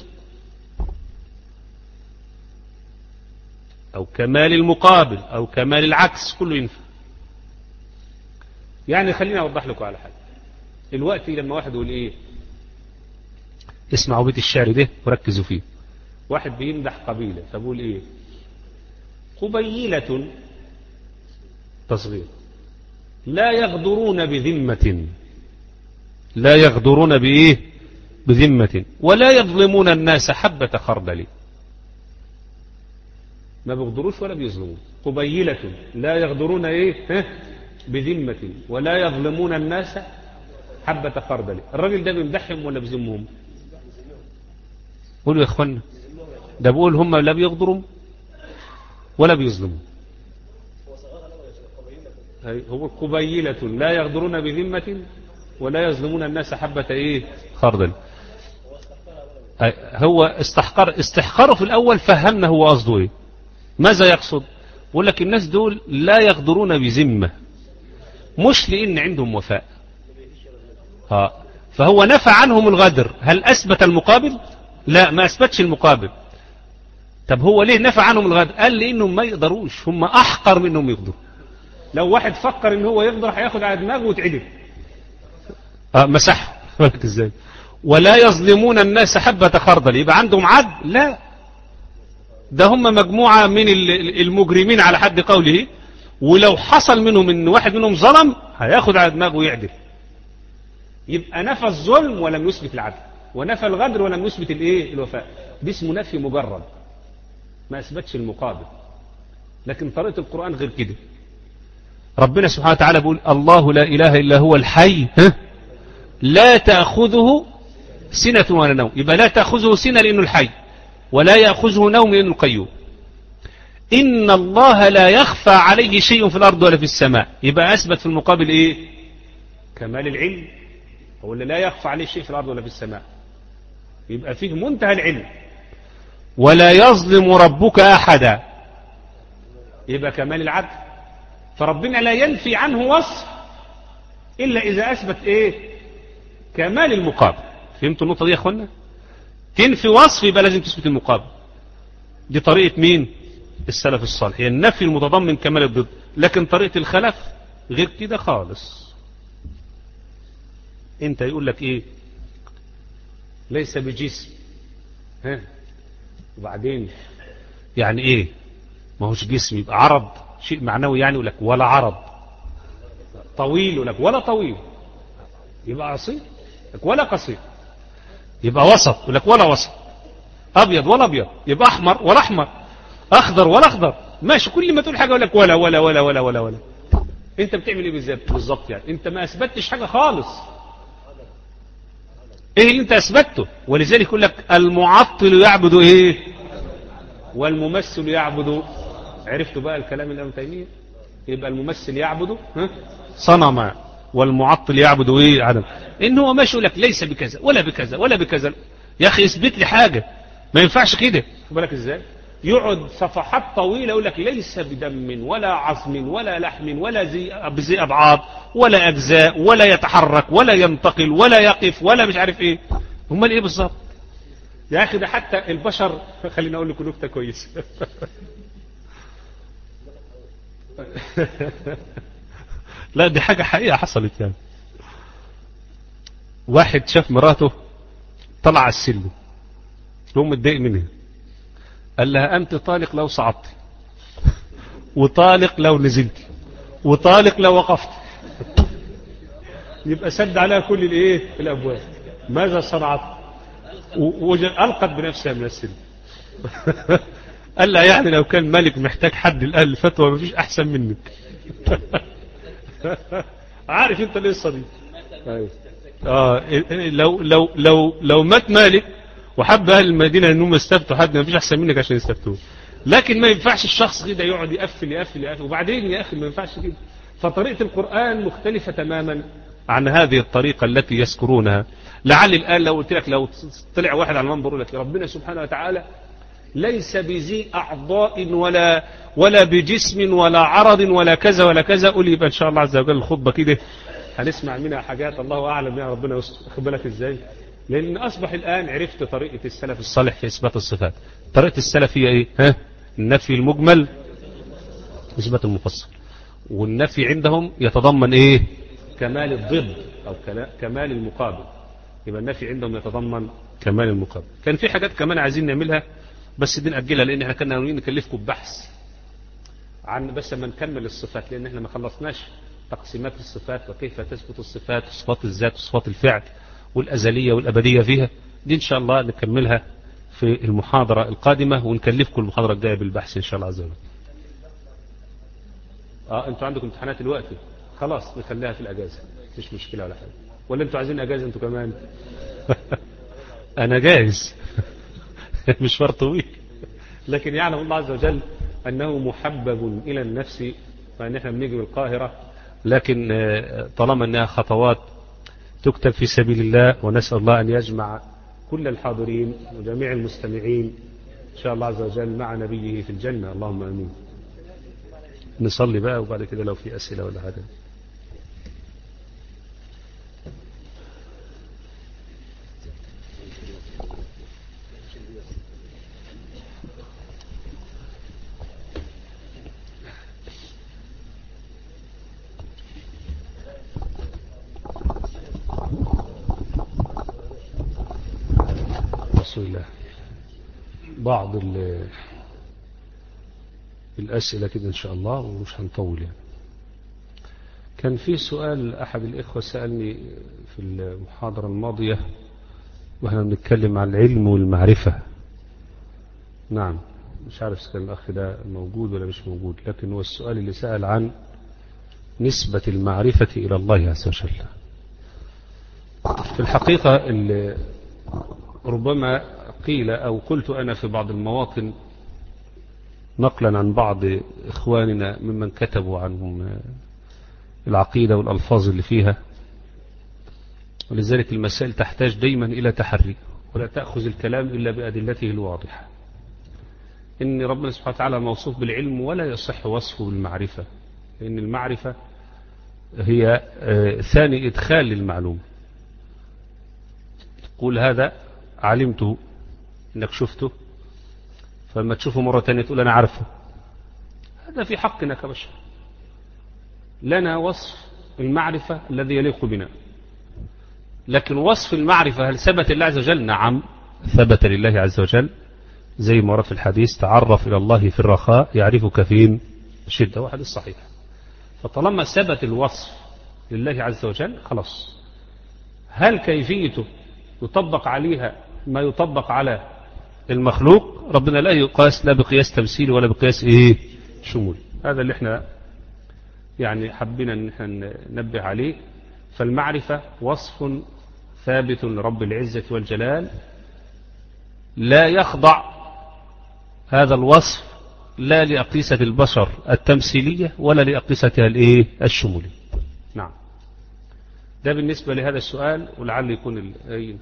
أو كمال المقابل أو كمال العكس، كله ينفع. يعني خليني أوضح لكم على حاجة. الوقت لما واحد يقول إيه، اسمعوا بيت الشعر ده وركزوا فيه. واحد بيمدح قبيلة فبقول إيه، قبيلة تصغير لا يغدرون بذمة لا يغدرون بإيه بذمة ولا يظلمون الناس حبة خردل. ما بيغدروش ولا بيظلمون. قبيلة لا يغدرون إيه بذمة ولا يظلمون الناس حبة خردل. الراجل ده بيمدحهم ولا بيذمهم؟ قولوا يا اخوانا. ده بقول هم لا بيغدروا ولا بيظلموا. هو قبيلة لا يغدرون بذمة ولا يظلمون الناس حبة ايه خردل. هو استحقر استحقره في الاول. فهمنا هو قصده ايه، ماذا يقصد. بقول لك الناس دول لا يغدرون بذمة، مش لان عندهم وفاء. ها فهو نفى عنهم الغدر. هل اثبت المقابل؟ لا، ما اثبتش المقابل. طب هو ليه نفى عنهم الغدر؟ قال لانهم ما يقدروش، هم احقر منهم يغدروا. لو واحد فكر ان هو يغدر هياخد على دماغه ويتعدل. اه مسح بالك ازاي. ولا يظلمون الناس حبة خردل، يبقى عندهم عدل؟ لا، ده هم مجموعة من المجرمين على حد قوله. ولو حصل منهم ان واحد منهم ظلم هياخد على دماغه ويعدل. يبقى نفى الظلم ولم يثبت العدل، ونفى الغدر ولم يثبت الايه الوفاء. دي اسمه نفي مجرد، ما اثبتش المقابل. لكن طريقة القرآن غير كده. ربنا سبحانه وتعالى بيقول الله لا إله إلا هو الحي لا تأخذه سنة ولا نوم. يبقى لا تأخذه سنة لأنه الحي، ولا يأخذه نوم لأنه القيوم. إن الله لا يخفى عليه شيء في الأرض ولا في السماء. يبقى أثبت في المقابل إيه كمال العلم. هو اللي لا يخفى عليه شيء في الأرض ولا في السماء، يبقى فيه منتهى العلم. ولا يظلم ربك أحدا، يبقى كمال العدل. فربنا لا ينفي عنه وصف إلا إذا أثبت إيه كمال المقابل. فهمتوا النقطة دي يا أخوانا؟ تنفي وصف يبقى لازم تثبت المقابل. دي طريقة مين؟ السلف الصالح، هي النفي المتضمن كمال الضد. لكن طريقة الخلف غير كده خالص. انت يقول لك ايه ليس بجسم، ها وبعدين يعني ايه ما هوش جسم، يبقى عرض شيء معنوي يعني. يقول لك ولا عرض. طويل يقول لك ولا طويل، يبقى قصير. لك ولا قصير، يبقى وسط. يقول لك ولا وسط. ابيض ولا ابيض، يبقى احمر ولا احمر. اخضر ولا اخضر. ماشي، كل ما تقول حاجه يقول لك ولا ولا ولا ولا ولا ولا. انت بتعمل ايه بالظبط بالظبط يعني؟ انت ما اثبتش حاجه خالص. ايه اللي انت اثبته؟ ولذلك يقول لك المعطل يعبد ايه والممثل يعبد. عرفتوا بقى الكلام اللي ابن تيميه؟ يبقى الممثل يعبد صنما والمعطل يعبد ايه عدم. ان هو ماشي يقول لك ليس بكذا ولا بكذا ولا بكذا. يا اخي اثبت لي حاجه، ما ينفعش كده. خد بالك ازاي. يقعد صفحات طويله يقول لك ليس بدم ولا عظم ولا لحم ولا زي زي ابعاض ولا اجزاء ولا يتحرك ولا ينتقل ولا يقف ولا مش عارف ايه. امال ايه بالظبط يا اخي؟ ده حتى البشر. خليني اقول لكم نكته كويسه. لا دي حاجه حقيقه حصلت يعني. واحد شاف مراته طلع على السلم، هو متضايق منها، قال لها أنت طالق لو صعدت. وطالق لو نزلت، وطالق لو وقفت. يبقى سد عليها كل الايه الابواب. ماذا صنعت؟ وألقت بنفسها من السلم. قال لها يعني لو كان ملك محتاج حد الآن الفتوى مفيش أحسن منك. عارف انت القصة دي؟ آه لو لو لو لو مات مالك وحب أهل المدينة أنهم يستفتوا حد مفيش أحسن منك عشان يستفتوه. لكن ما ينفعش الشخص كده يقعد يقفل يقفل يقفل وبعدين يا أخي ما ينفعش كده. فطريقة القرآن مختلفة تماما عن هذه الطريقة التي يذكرونها. لعل الآن لو قلت لك لو طلع واحد على المنبر يقول لك ربنا سبحانه وتعالى ليس بذي أعضاء ولا ولا بجسم ولا عرض ولا كذا ولا كذا، قول يبقى إن شاء الله عز وجل الخطبة كده هنسمع منها حاجات الله أعلم يا ربنا يستر. خد بالك إزاي؟ لأن أصبح الآن عرفت طريقة السلف الصالح في إثبات الصفات. طريقة السلف هي إيه؟ ها؟ النفي المجمل إثبات المفصل. والنفي عندهم يتضمن إيه؟ كمال الضد أو كمال المقابل. يبقى النفي عندهم يتضمن كمال المقابل. كان في حاجات كمان عايزين نعملها بس دي نأجلها لأن احنا كنا ناويين نكلفكم ببحث عن بس ما نكمل الصفات، لأن احنا ما خلصناش تقسيمات الصفات وكيف تثبت الصفات وصفات الذات وصفات الفعل والأزلية والأبدية فيها. دي إن شاء الله نكملها في المحاضرة القادمة ونكلفكم المحاضرة الجاية بالبحث إن شاء الله عز وجل. اه انتوا عندكم امتحانات الوقت خلاص نخليها في الأجازة مفيش مشكلة ولا حاجة. ولا انتوا عايزين أجازة انتوا كمان؟ أنا جاهز. مشوار طويل لكن يعلم الله عز وجل أنه محبب إلى النفس فإن احنا بنيجي بالقاهرة، لكن طالما أنها خطوات تكتب في سبيل الله ونسأل الله أن يجمع كل الحاضرين وجميع المستمعين إن شاء الله عز وجل مع نبيه في الجنة. اللهم أمين. نصلي بقى وبعد كده لو في أسئلة ولا حاجة. الله بعض الأسئلة كده إن شاء الله ومش هنطول يعني. كان في سؤال أحد الإخوة سألني في المحاضرة الماضية وإحنا بنتكلم عن العلم والمعرفة. نعم مش عارف إذا كان الأخ ده موجود ولا مش موجود، لكن هو السؤال اللي سأل عن نسبة المعرفة إلى الله عز وجل. في الحقيقة اللي ربما قيل أو قلت أنا في بعض المواطن نقلا عن بعض إخواننا ممن كتبوا عنهم العقيدة والألفاظ اللي فيها، ولذلك المسائل تحتاج دايما إلى تحري ولا تأخذ الكلام إلا بأدلته الواضحة. إن ربنا سبحانه وتعالى موصوف بالعلم ولا يصح وصفه بالمعرفة، لأن المعرفة هي ثاني إدخال للمعلوم. تقول هذا علمته إنك شفته، فلما تشوفه مرة تانية تقول أنا عارفه. هذا في حقنا كبشر. لنا وصف المعرفة الذي يليق بنا، لكن وصف المعرفة هل ثبت لله عز وجل؟ نعم ثبت لله عز وجل، زي ما ورد في الحديث تعرف إلى الله في الرخاء يعرفك في الشدة، وحديث صحيح. فطالما ثبت الوصف لله عز وجل خلاص. هل كيفيته يطبق عليها ما يطبق على المخلوق؟ ربنا لا يقاس لا بقياس تمثيل ولا بقياس ايه شمول. هذا اللي احنا يعني حبينا ان احنا ننبه عليه. فالمعرفة وصف ثابت لرب العزة والجلال، لا يخضع هذا الوصف لا لأقيسة البشر التمثيلية ولا لأقيستها الايه الشمولية. نعم ده بالنسبة لهذا السؤال، ولعل يكون ال...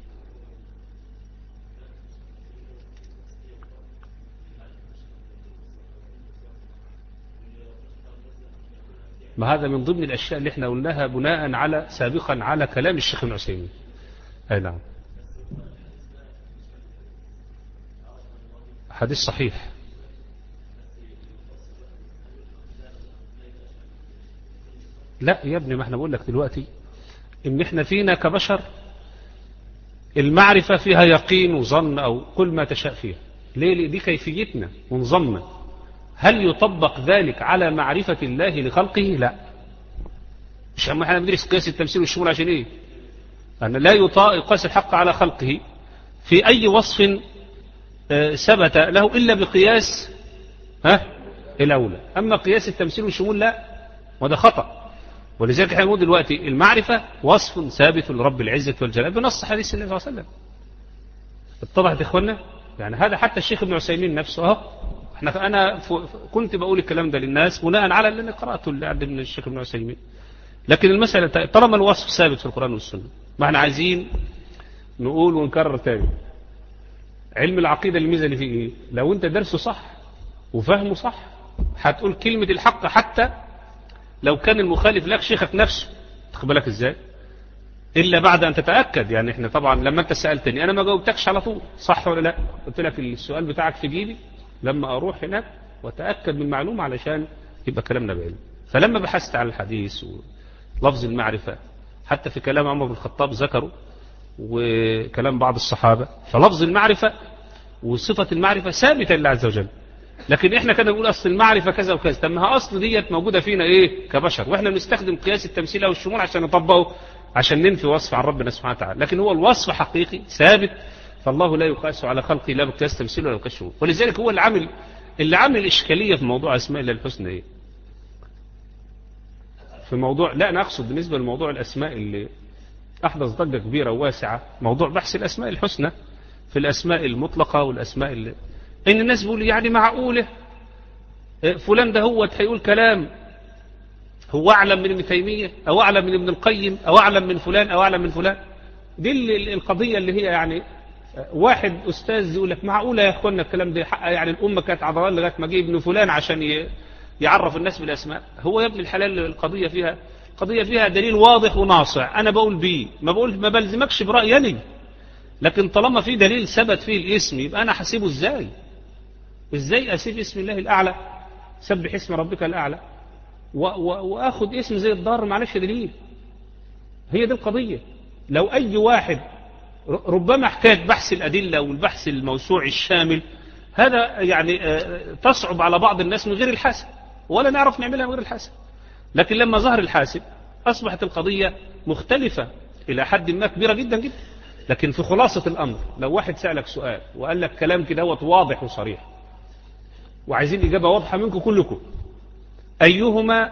ما هذا من ضمن الأشياء اللي احنا قلناها بناء على سابقا على كلام الشيخ ابن عثيمين. أي نعم حديث صحيح. لا يا ابني ما احنا بقول لك دلوقتي ان احنا فينا كبشر المعرفة فيها يقين وظن او كل ما تشاء فيها. ليه؟ دي كيفيتنا ونظامنا. هل يطبق ذلك على معرفة الله لخلقه؟ لا. مش هم احنا بندرس قياس التمثيل والشمول عشان ايه؟ أن لا يقاس الحق على خلقه في أي وصف ثبت له إلا بقياس ها الأولى. أما قياس التمثيل والشمول لا، وده خطأ. ولذلك احنا نقول دلوقتي المعرفة وصف ثابت لرب العزة والجلال بنص حديث النبي صلى الله عليه وسلم. اتضحت يا اخوانا؟ يعني هذا حتى الشيخ ابن عثيمين نفسه اهو، احنا انا كنت بقول الكلام ده للناس بناء على اللي قراته اللي عند ابن الشيخ ابن عثيمين. لكن المسألة طالما الوصف ثابت في القرآن والسنة، ما احنا عايزين نقول ونكرر تاني. علم العقيدة الميزة اللي فيه ايه؟ لو انت درسه صح وفهمه صح هتقول كلمة الحق حتى لو كان المخالف لك شيخك نفسه. تاخد بالك ازاي؟ الا بعد ان تتاكد. يعني احنا طبعا لما انت سالتني انا ما جاوبتكش على طول صح ولا لا، قلت لك السؤال بتاعك في جيبي لما اروح هناك واتاكد من المعلومه علشان يبقى كلامنا بعلم. فلما بحثت عن الحديث ولفظ المعرفه حتى في كلام عمر بن الخطاب ذكره وكلام بعض الصحابه، فلفظ المعرفه وصفه المعرفه ثابته لله عز وجل. لكن احنا كنا نقول اصل المعرفه كذا وكذا، طب ما اصل ديت موجوده فينا ايه كبشر، واحنا بنستخدم قياس التمثيل او الشمول عشان نطبقه عشان ننفي وصف عن ربنا سبحانه وتعالى. لكن هو الوصف حقيقي ثابت، فالله لا يقاس على خلقه لا بقياس تمثيل ولا بقياس شمول. ولذلك هو اللي عامل اللي عامل اشكاليه في موضوع اسماء الله الحسنى ايه؟ في موضوع لا انا اقصد بالنسبه لموضوع الاسماء اللي احدث ضجه كبيره وواسعه، موضوع بحث الاسماء الحسنى في الاسماء المطلقه والاسماء اللي ان الناس بيقولوا يعني معقوله فلان ده هو هيقول كلام هو أعلم من ابن تيمية أو أعلم من ابن القيم أو أعلم من فلان أو أعلم من فلان. دي القضية اللي هي يعني واحد أستاذ يقول لك معقولة يا أخوانا الكلام ده حق، يعني الأمة كانت عضلان لغاية ما جه ابن فلان عشان يعرف الناس بالأسماء. هو يا ابن الحلال القضية فيها قضية فيها دليل واضح وناصع، أنا بقول بيه ما بقول ما بلزمكش برأيي، لكن طالما في دليل ثبت فيه الاسم يبقى أنا حسيبه إزاي؟ إزاي أسيب اسم الله الأعلى سبح اسم ربك الأعلى وأخذ اسم زي الضار معلش دليل؟ هي دي القضية. لو أي واحد ربما حكاية بحث الأدلة والبحث الموسوعي الشامل هذا يعني تصعب على بعض الناس من غير الحاسب، ولا نعرف نعملها من غير الحاسب. لكن لما ظهر الحاسب أصبحت القضية مختلفة إلى حد ما كبيرة جدا جدا. لكن في خلاصة الأمر لو واحد سألك سؤال وقال لك كلام كده واضح وصريح وعايزين إجابة واضحة منكم كلكم، أيهما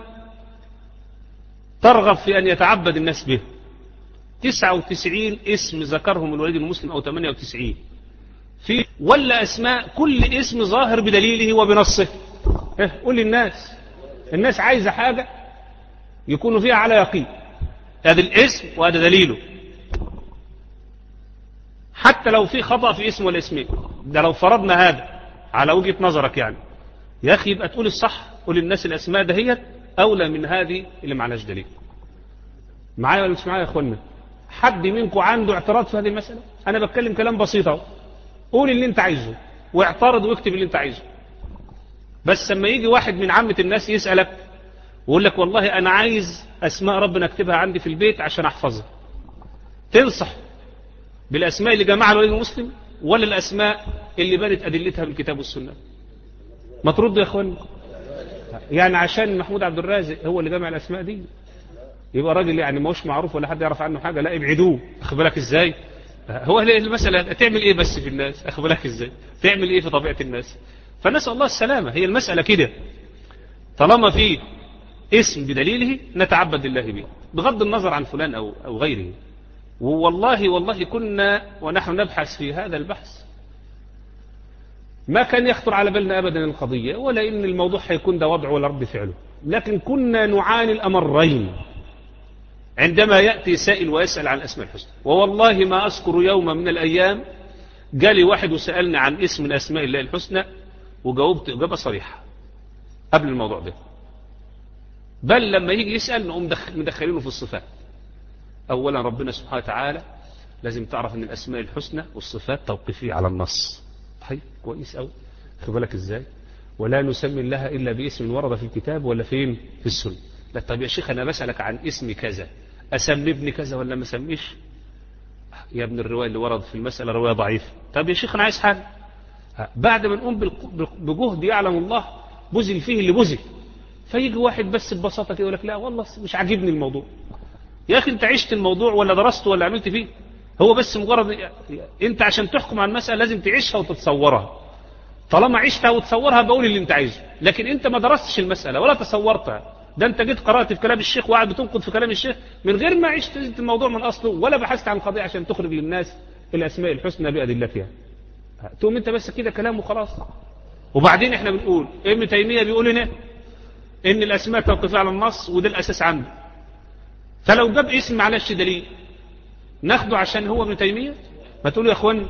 ترغب في أن يتعبد الناس به؟ تسعة وتسعين اسم ذكرهم الوليد المسلم أو ثمانية وتسعين في ولا أسماء كل اسم ظاهر بدليله وبنصه؟ قول للناس، الناس عايزة حاجة يكونوا فيها على يقين، هذا الاسم وهذا دليله، حتى لو في خطأ في اسم ولا اسمين. ده لو فرضنا هذا على وجهة نظرك يعني يا أخي يبقى تقول الصح، قول للناس الأسماء دهيت أولى من هذه اللي معناش دليل. معايا ولا مش معايا يا أخوانا؟ حد منكم عنده اعتراض في هذه المسألة؟ أنا بتكلم كلام بسيط اهو، قول اللي أنت عايزه واعترض واكتب اللي أنت عايزه. بس لما يجي واحد من عامة الناس يسألك ويقول لك والله أنا عايز أسماء ربنا أكتبها عندي في البيت عشان أحفظها، تنصح بالأسماء اللي جمعها الوليد المسلم ولا الأسماء اللي بنت أدلتها من الكتاب والسنة؟ ما ترد يا أخوان. يعني عشان محمود عبد الرازق هو اللي جمع الأسماء دي يبقى راجل يعني ما هوش معروف ولا حد يعرف عنه حاجة؟ لا ابعدوه. أخذ بالك إزاي؟ هو المسألة تعمل إيه بس في الناس؟ أخذ بالك إزاي؟ تعمل إيه في طبيعة الناس؟ فنسأل الله السلامة. هي المسألة كده، طالما في اسم بدليله نتعبد الله به بغض النظر عن فلان أو, أو غيره. والله والله كنا ونحن نبحث في هذا البحث ما كان يخطر على بالنا أبدا القضية ولا إن الموضوع هيكون ده وضع ولا رد فعله، لكن كنا نعاني الأمرين عندما يأتي سائل ويسأل عن الأسماء الحسنى. ووالله ما أذكر يوم من الأيام جالي واحد وسألني عن اسم من أسماء الله الحسنى وجاوبت إجابة صريحة قبل الموضوع ده، بل لما يجي يسأل نقوم مدخلينه في الصفات. أولا ربنا سبحانه وتعالى لازم تعرف أن الأسماء الحسنى والصفات توقيفية على النص. طيب كويس أوي، خد بالك إزاي؟ ولا نسمي الله إلا باسم ورد في الكتاب ولا فين في السنة. لا طيب يا شيخ أنا بسألك عن اسم كذا، أسمي ابني كذا ولا ما أسميش؟ يا ابن الرواية اللي ورد في المسألة رواية ضعيفة. طب يا شيخ أنا عايز حاجة بعد ما نقوم بجهد يعلم الله بذل فيه اللي بذل. فيجي واحد بس ببساطة كده يقول لك لا والله مش عاجبني الموضوع. يا أخي أنت عشت الموضوع ولا درسته ولا عملت فيه؟ هو بس مجرد أنت عشان تحكم على المسألة لازم تعيشها وتتصورها. طالما عشتها وتصورها بقول اللي أنت عايزه، لكن أنت ما درستش المسألة ولا تصورتها. ده أنت جيت قرأت في كلام الشيخ وقاعد بتنقد في كلام الشيخ من غير ما عشت الموضوع من أصله ولا بحثت عن القضية عشان تخرج للناس الأسماء الحسنى بأدلتها. تقوم أنت بس كده كلام وخلاص. وبعدين احنا بنقول ابن تيمية بيقول لنا ان الاسماء توقف على النص وده الاساس عنده. فلو جاب اسم معلش دليل ناخده عشان هو ابن تيمية؟ ما تقولوا يا اخوان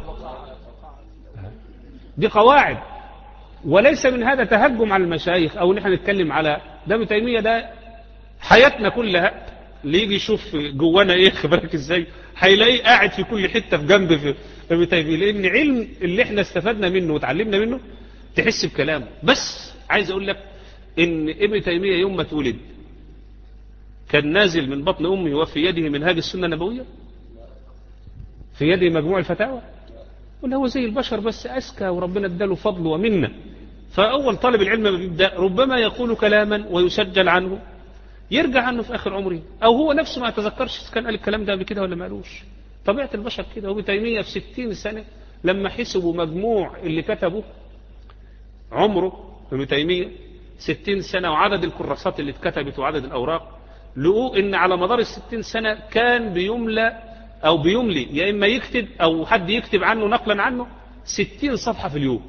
دي قواعد، وليس من هذا تهجم على المشايخ او نحن نتكلم على ده. ابن تيمية ده حياتنا كلها، اللي يجي يشوف جوانا ايه خبرك ازاي هيلاقيه قاعد في كل حتة في جنب في ابن تيمية، لان علم اللي احنا استفدنا منه وتعلمنا منه تحس بكلامه. بس عايز اقول لك ان ابن تيمية يوم ما اتولد كان نازل من بطن امه وفي يده منهاج السنة النبوية، في يده مجموع الفتاوى، ولا هو زي البشر بس اذكى وربنا اداله فضل ومنه. فاول طالب العلم بيبدا ربما يقول كلاما ويسجل عنه يرجع عنه في اخر عمره، او هو نفسه ما يتذكرش اذا كان قال الكلام ده قبل كده ولا ما قالوش. طبيعة البشر كده. وابن تيمية في ستين سنة لما حسبوا مجموع اللي كتبه عمره ابن تيمية ستين سنة وعدد الكراسات اللي اتكتبت وعدد الأوراق، لقوا إن على مدار الستين سنة كان بيملى أو بيملي يا إما يكتب أو حد يكتب عنه نقلا عنه ستين صفحة في اليوم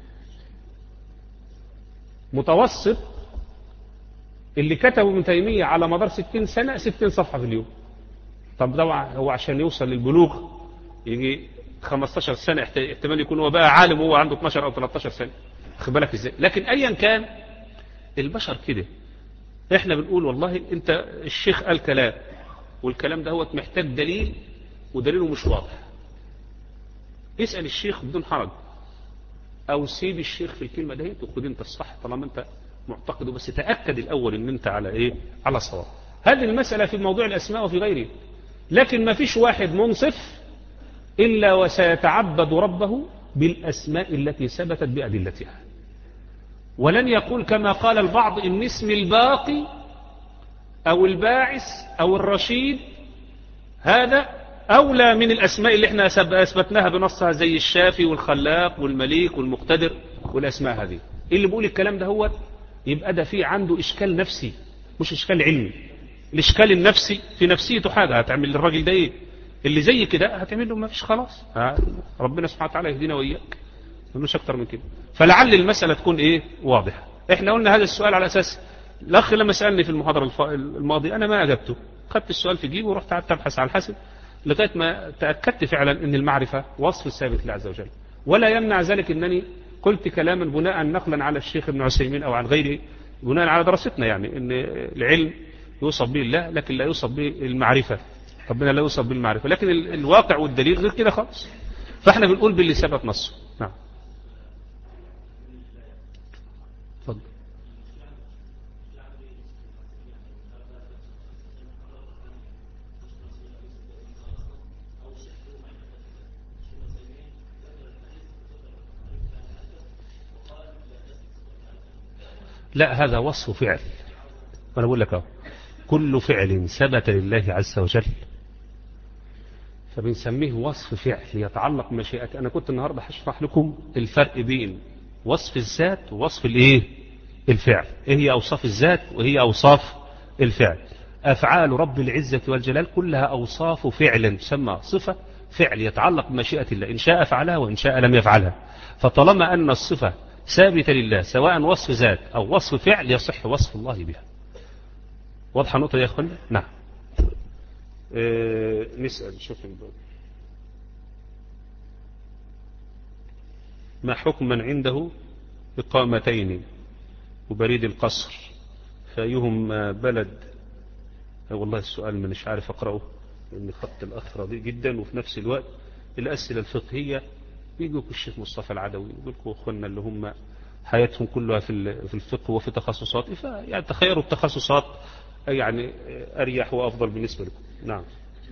متوسط. اللي كتبه ابن تيمية على مدار ستين سنة ستين صفحة في اليوم. طب طبعا هو عشان يوصل للبلوغ يجي خمستاشر سنة، احتمال يكون هو بقى عالم وهو عنده اتناشر أو تلتاشر سنة. خد بالك ازاي؟ لكن ايا كان البشر كده. احنا بنقول والله انت الشيخ قال كلام والكلام ده هو محتاج دليل ودليله مش واضح، اسأل الشيخ بدون حرج او سيب الشيخ في الكلمة ده وخد انت الصح طالما انت معتقده، بس تأكد الاول ان انت على ايه؟ على صواب. هذه المسألة في موضوع الاسماء وفي غيره. لكن ما فيش واحد منصف الا وسيتعبد ربه بالاسماء التي ثبتت بأدلتها، ولن يقول كما قال البعض ان اسم الباقي او الباعث او الرشيد هذا اولى من الاسماء اللي احنا اثبتناها بنصها زي الشافي والخلاق والمليك والمقتدر والاسماء هذه. اللي بيقول الكلام ده هو يبقى ده فيه عنده اشكال نفسي مش اشكال علمي. الاشكال النفسي في نفسيته حاجه هتعمل للراجل ده ايه؟ اللي زي كده هتعمل له ما فيش خلاص. ربنا سبحانه وتعالى يهدينا واياك، مش اكتر من كده. فلعل المسألة تكون ايه؟ واضحة. احنا قلنا هذا السؤال على اساس الاخ لما سألني في المحاضرة الماضية انا ما اجبته، خدت السؤال في جيبه ورحت قعدت ابحث عن الحسن لغاية ما تأكدت فعلا ان المعرفة وصف ثابت لله عز وجل، ولا يمنع ذلك انني قلت كلاما بناء نقلا على الشيخ ابن عثيمين او عن غيره بناء على دراستنا، يعني ان العلم يوصف به الله لكن لا يوصف به المعرفة، ربنا لا يوصف بالمعرفة، لكن الواقع والدليل غير كده خالص. فاحنا بنقول باللي ثبت نصه. نعم اتفضل. لا هذا وصف فعل، وانا بقول لك اهو كل فعل ثبت لله عز وجل فبنسميه وصف فعل يتعلق بمشيئته. انا كنت النهارده هشرح لكم الفرق بين وصف الذات ووصف الايه؟ الفعل. ايه هي اوصاف الذات وهي اوصاف الفعل؟ افعال رب العزة والجلال كلها اوصاف فعل تسمى صفة فعل يتعلق بمشيئة الله، ان شاء فعلها وان شاء لم يفعلها. فطالما ان الصفة ثابتة لله سواء وصف ذات او وصف فعل يصح وصف الله بها. واضحة النقطة يا اخوانا؟ نعم. اه نسأل شوف ما حكم من عنده إقامتين وبريد القصر فأيهم بلد؟ والله السؤال مش عارف أقرأه لأن خط الأخ رديء جدا، وفي نفس الوقت الأسئلة الفقهية بيجوا الشيخ مصطفى العدوي يقولوا أخوانا اللي هم حياتهم كلها في في الفقه وفي تخصصات، فيعني تخيروا التخصصات يعني أريح وأفضل بالنسبة لكم. نعم.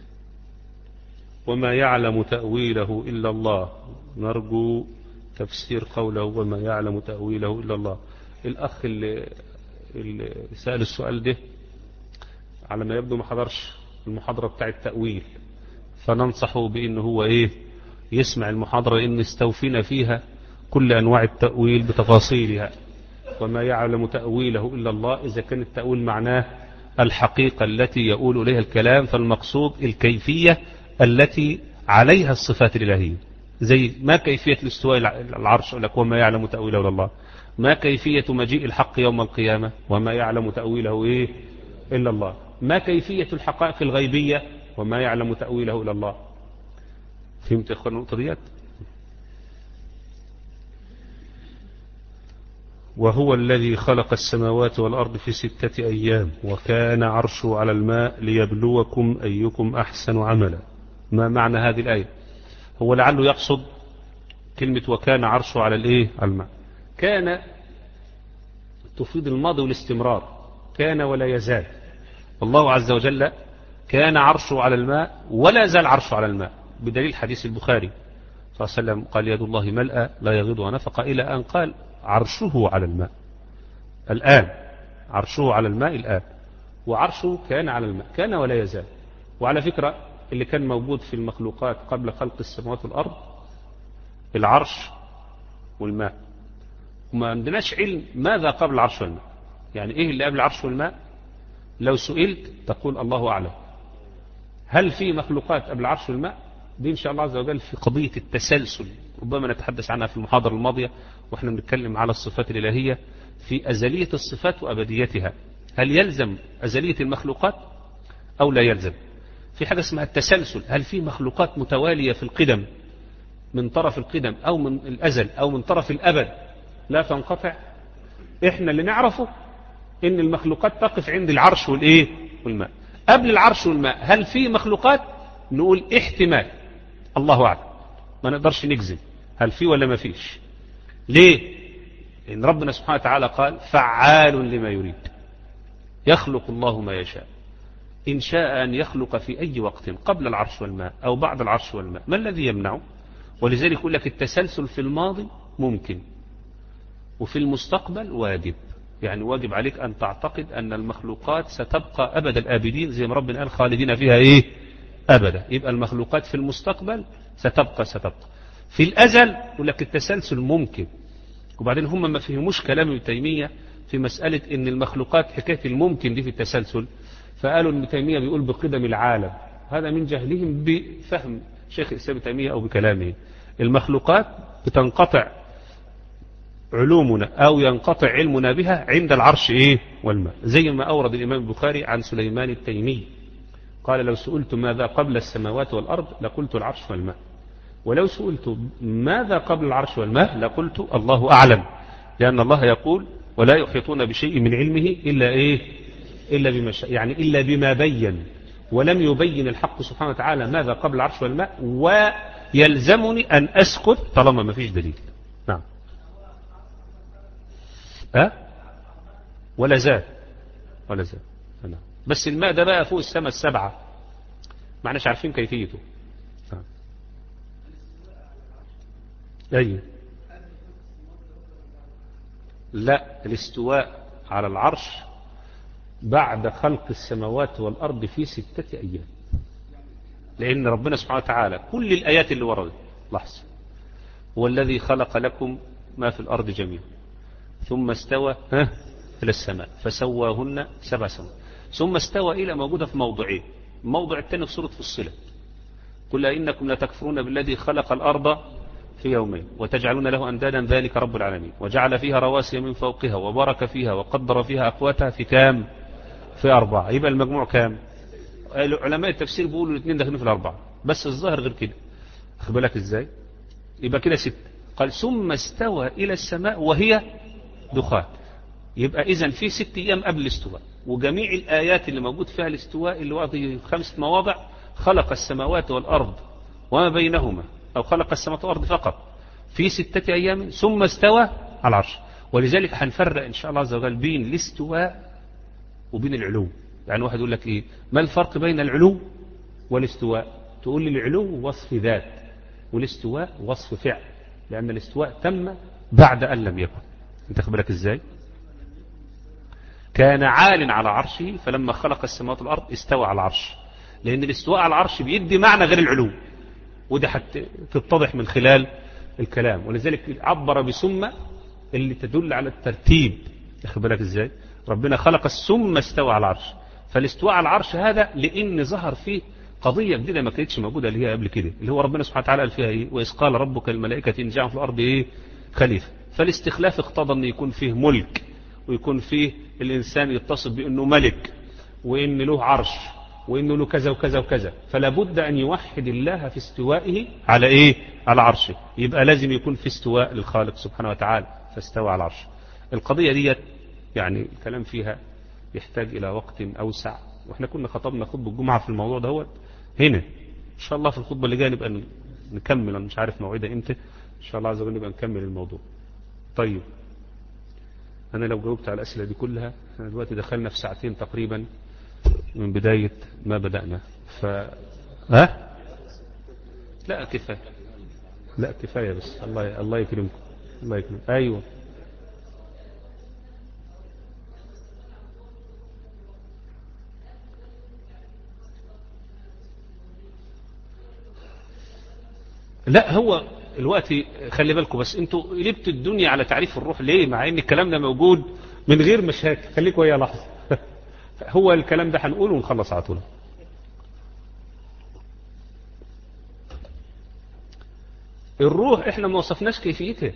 وما يعلم تأويله إلا الله، نرجو تفسير قوله وما يعلم تأويله إلا الله. الأخ اللي, اللي سأل السؤال ده على ما يبدو ما حضرش المحاضرة بتاع التأويل، فننصحه بأنه هو إيه يسمع المحاضرة، إن استوفينا فيها كل أنواع التأويل بتفاصيلها، وما يعلم تأويله إلا الله. إذا كان التأويل معناه الحقيقة التي يقول إليها الكلام، فالمقصود الكيفية التي عليها الصفات الإلهية، زي ما كيفية الاستواء العرش لك وما يعلم تأويله إلا الله، ما كيفية مجيء الحق يوم القيامة وما يعلم تأويله إيه إلا الله، ما كيفية الحقائق الغيبية وما يعلم تأويله إلا الله. فهمت يا أخوان النقطة ديت؟ وهو الذي خلق السماوات والأرض في ستة أيام وكان عرشه على الماء ليبلوكم أيكم أحسن عملا. ما معنى هذه الآية؟ هو لعله يقصد كلمة وكان عرشه على الإيه؟ على الماء. كان تفيد الماضي والاستمرار، كان ولا يزال. الله عز وجل كان عرشه على الماء ولا زال عرشه على الماء، بدليل حديث البخاري صلى الله عليه وسلم قال يد الله ملأى لا يغيضها نفقة، إلى أن قال عرشه على الماء. الآن عرشه على الماء الآن، وعرشه كان على الماء، كان ولا يزال. وعلى فكرة اللي كان موجود في المخلوقات قبل خلق السماوات والأرض العرش والماء، وما عندناش علم ماذا قبل العرش والماء، يعني إيه اللي قبل العرش والماء. لو سئلت تقول الله أعلم. هل في مخلوقات قبل العرش والماء؟ دي إن شاء الله عز وجل في قضية التسلسل ربما نتحدث عنها في المحاضرة الماضية وإحنا بنتكلم على الصفات الإلهية في أزلية الصفات وأبديتها. هل يلزم أزلية المخلوقات أو لا يلزم؟ في حاجة اسمها التسلسل، هل في مخلوقات متوالية في القدم من طرف القدم أو من الأزل أو من طرف الأبد لا تنقطع؟ إحنا اللي نعرفه إن المخلوقات تقف عند العرش والإيه والماء. قبل العرش والماء هل في مخلوقات؟ نقول احتمال، الله أعلم، ما نقدرش نجزم هل في ولا ما فيش. ليه؟ إن ربنا سبحانه وتعالى قال فعال لما يريد، يخلق الله ما يشاء، إن شاء أن يخلق في أي وقت قبل العرش والماء أو بعد العرش والماء، ما الذي يمنعه؟ ولذلك يقول لك التسلسل في الماضي ممكن، وفي المستقبل واجب، يعني واجب عليك أن تعتقد أن المخلوقات ستبقى أبد الآبدين زي ما ربنا قال خالدين فيها إيه أبدا. يبقى المخلوقات في المستقبل ستبقى ستبقى في الأزل يقول لك التسلسل ممكن. وبعدين هم ما فهموش كلام ابن تيمية في مسألة إن المخلوقات حكاية الممكن دي في التسلسل، فقالوا ابن تيمية بيقول بقدم العالم، هذا من جهلهم بفهم شيخ الإسلام ابن تيمية أو بكلامه. المخلوقات بتنقطع علومنا أو ينقطع علمنا بها عند العرش إيه والماء، زي ما أورد الإمام البخاري عن سليمان التيمي قال لو سئلت ماذا قبل السماوات والأرض لقلت العرش والماء، ولو سئلت ماذا قبل العرش والماء لقلت الله أعلم، لأن الله يقول ولا يحيطون بشيء من علمه إلا إيه إلا بما شاء، يعني إلا بما بين، ولم يبين الحق سبحانه وتعالى ماذا قبل العرش والماء، ويلزمني أن أسكت طالما ما فيش دليل. نعم. أه؟ ولا زال ولا زال نعم. بس الماء ده بقى فوق السماء السبعة، معناش عارفين كيفيته. نعم. أيه. لا، الاستواء على العرش بعد خلق السماوات والأرض في ستة أيام، لأن ربنا سبحانه وتعالى كل الآيات اللي وردت لحظة هو الذي خلق لكم ما في الأرض جميعا ثم استوى ها إلى السماء فسواهن سبع سماوات ثم استوى إلى، موجودة في موضعين، الموضع الثاني في سورة فصلت قل إنكم لتكفرون بالذي خلق الأرض في يومين وتجعلون له أندادا ذلك رب العالمين وجعل فيها رواسي من فوقها وبارك فيها وقدر فيها أقواتها في كام؟ في أربعة. يبقى المجموع كام؟ علماء التفسير بيقولوا الاثنين داخلين في الأربعة، بس الظاهر غير كده. خد بالك ازاي؟ يبقى كده ست. قال ثم استوى إلى السماء وهي دخان، يبقى إذن في ست أيام قبل الاستواء، وجميع الآيات اللي موجود فيها الاستواء اللي وضع في خمسة مواضع خلق السماوات والأرض وما بينهما، أو خلق السماوات والأرض فقط في ستة أيام ثم استوى على العرش. ولذلك هنفرق إن شاء الله عز وجل بين الاستواء وبين العلو. يعني واحد يقول لك إيه ما الفرق بين العلو والاستواء؟ تقول لي العلو وصف ذات والاستواء وصف فعل، لأن الاستواء تم بعد أن لم يكن. انت خبرك إزاي؟ كان عال على عرشه، فلما خلق السماوات والأرض استوى على العرش. لأن الاستواء على العرش بيدي معنى غير العلو، وده حتى تتضح من خلال الكلام. ولذلك عبر بسمة اللي تدل على الترتيب. ياخد بالك ازاي؟ ربنا خلق السم استوى على العرش. فالاستواء على العرش هذا لأن ظهر فيه قضية جديدة ما كانتش موجودة اللي هي قبل كده، اللي هو ربنا سبحانه وتعالى قال فيها ايه؟ وإذ قال ربك الملائكة إن جعل في الأرض ايه؟ خليفة. فالاستخلاف اقتضى أن يكون فيه ملك، ويكون فيه الإنسان يتصف بأنه ملك، وإن له عرش، وإنه له كذا وكذا وكذا. فلا بد أن يوحد الله في استوائه على إيه؟ على عرشه. يبقى لازم يكون في استواء للخالق سبحانه وتعالى، فاستوى على العرش. القضية دي يعني الكلام فيها يحتاج إلى وقت أوسع، وإحنا كنا خطبنا خطبة الجمعة في الموضوع دوت هنا. إن شاء الله في الخطبة اللي جاية نبقى نكمل، أنا مش عارف موعدها إمتى، إن شاء الله عز وجل نبقى نكمل الموضوع. طيب أنا لو جاوبت على الأسئلة دي كلها، احنا دلوقتي دخلنا في ساعتين تقريبا من بداية ما بدأنا. ف ها لا كفاية، لا كفاية بس. الله الله يكرمكم، الله يكرمكم. أيوه لا هو الوقت خلي بالكم بس، انتوا قلبتوا الدنيا على تعريف الروح ليه؟ مع ان الكلام ده موجود من غير مشاكل. خليكوا ويا لحظة. هو الكلام ده هنقوله ونخلص على طول. الروح احنا ما وصفناش كيفيتها،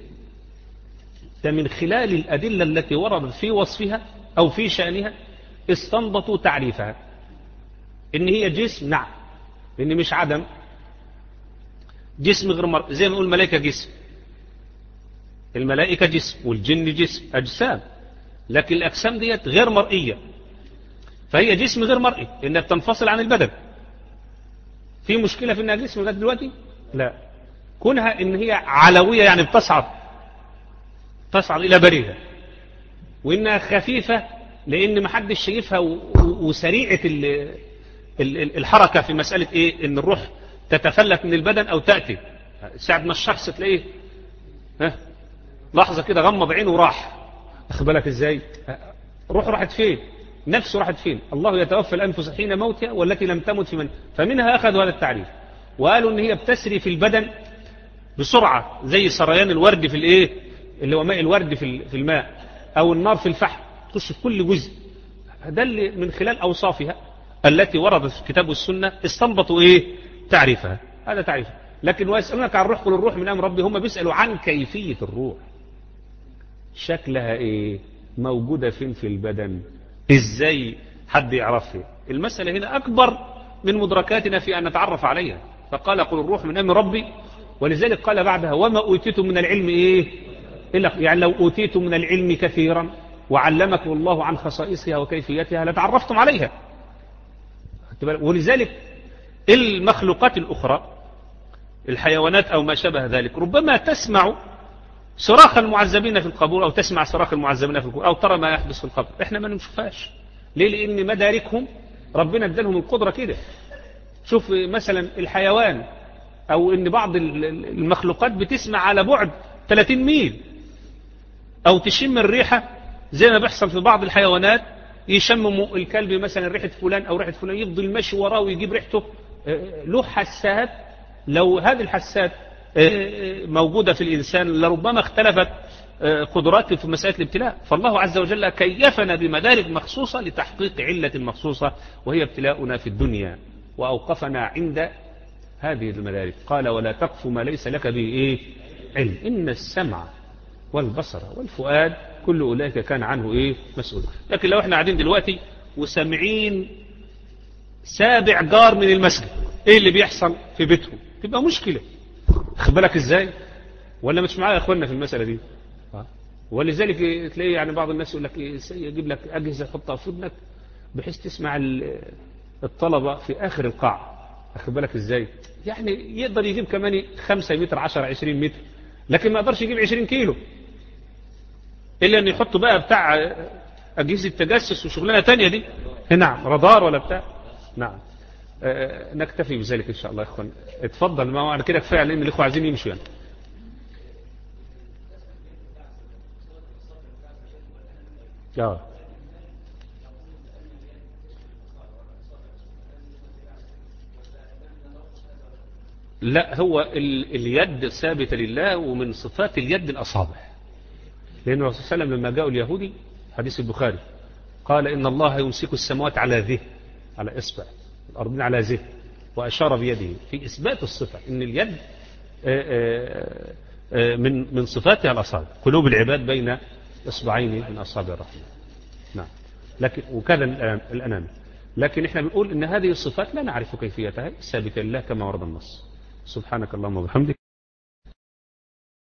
ده من خلال الأدلة التي وردت في وصفها أو في شأنها استنبطوا تعريفها. إن هي جسم، نعم، إن مش عدم، جسم غير مر... زي ما نقول الملائكة جسم، الملائكة جسم والجن جسم، أجسام، لكن الأجسام ديت غير مرئية، فهي جسم غير مرئي إنها بتنفصل عن البدن. في مشكلة في إنها جسم لغاية دلوقتي؟ لا. كونها إن هي علوية يعني بتصعد تصعد إلى بريها، وإنها خفيفة لأن محدش شايفها وسريعة الحركة في مسألة إيه؟ إن الروح تتفلت من البدن أو تأتي ساعة ما الشخص تلاقيه ها لحظة كده غمض عينه وراح. أخذ بالك إزاي؟ روح راحت فين؟ نفسه راحت فين؟ الله يتوفى الأنفس حين موتها والتي لم تمت في من. فمنها أخذوا هذا التعريف وقالوا إن هي بتسري في البدن بسرعة زي سريان الورد في الإيه؟ اللي هو ماء الورد في الماء، أو النار في الفحم، تخش في كل جزء. ده اللي من خلال أوصافها التي وردت في الكتاب والسنة استنبطوا إيه؟ تعريفها. هذا تعريفها. لكن ويسألونك عن الروح قل الروح من أمر ربي، هم بيسألوا عن كيفية الروح، شكلها إيه؟ موجودة فين في البدن؟ إزاي حد يعرفها؟ المسألة هنا أكبر من مدركاتنا في أن نتعرف عليها. فقال قل الروح من أمر ربي، ولذلك قال بعدها وما أوتيتم من العلم إيه؟ يعني لو أوتيتم من العلم كثيرا وعلمكم الله عن خصائصها وكيفيتها لتعرفتم عليها. ولذلك المخلوقات الأخرى الحيوانات أو ما شابه ذلك ربما تسمع صراخ المعذبين في القبور، أو تسمع صراخ المعذبين في القبور، أو ترى ما يحدث في القبر. إحنا ما نشوفهاش. ليه؟ لأن مداركهم ربنا ادالهم القدرة كده. شوف مثلا الحيوان أو إن بعض المخلوقات بتسمع على بعد ثلاثين ميل، أو تشم الريحة زي ما بيحصل في بعض الحيوانات، يشمم الكلب مثلا ريحة فلان أو ريحة فلان، يفضل ماشي وراه ويجيب ريحته. له حسات، لو هذه الحسات موجودة في الإنسان لربما اختلفت قدراته في مسألة الابتلاء. فالله عز وجل كيفنا بمدارك مخصوصة لتحقيق علة مخصوصة، وهي ابتلاؤنا في الدنيا، وأوقفنا عند هذه المدارك. قال ولا تقف ما ليس لك به إيه؟ علم، إن السمع والبصر والفؤاد كل أولئك كان عنه إيه؟ مسؤول. لكن لو احنا قاعدين دلوقتي وسامعين سابع جار من المسجد ايه اللي بيحصل في بيتهم، تبقى مشكلة. خد بالك ازاي؟ ولا مش معايا يا اخوانا في المسألة دي؟ ولذلك تلاقي يعني بعض الناس يقول لك ايه، يجيب لك اجهزة تحطها في ودنك بحيث تسمع الطلبة في اخر القاعة. خد بالك ازاي؟ يعني يقدر يجيب كمان خمسة متر عشرة عشرين متر، لكن ما يقدرش يجيب عشرين كيلو، إلا أن يحطوا بقى بتاع أجهزة تجسس وشغلانة تانية دي. نعم، رادار ولا بتاع. نعم. أه نكتفي بذلك إن شاء الله يا إخوان. اتفضل، ما هو أنا كده كفاية لأن الإخوة عايزين يمشوا يعني. آه لا، هو ال... اليد ثابتة لله، ومن صفات اليد الأصابع. لأن الرسول صلى الله عليه وسلم لما جاءوا اليهودي، حديث البخاري، قال إن الله يمسك السماوات على ذه، على إصبع، الأرضين على ذه، وأشار بيده في إثبات الصفة إن اليد من من صفاتها الأصابع. قلوب العباد بين إصبعين من أصابع الرحمن. نعم. لكن وكذا الأنام. لكن إحنا بنقول إن هذه الصفات لا نعرف كيفيتها، ثابتة لله كما ورد النص. سبحانك اللهم وبحمدك.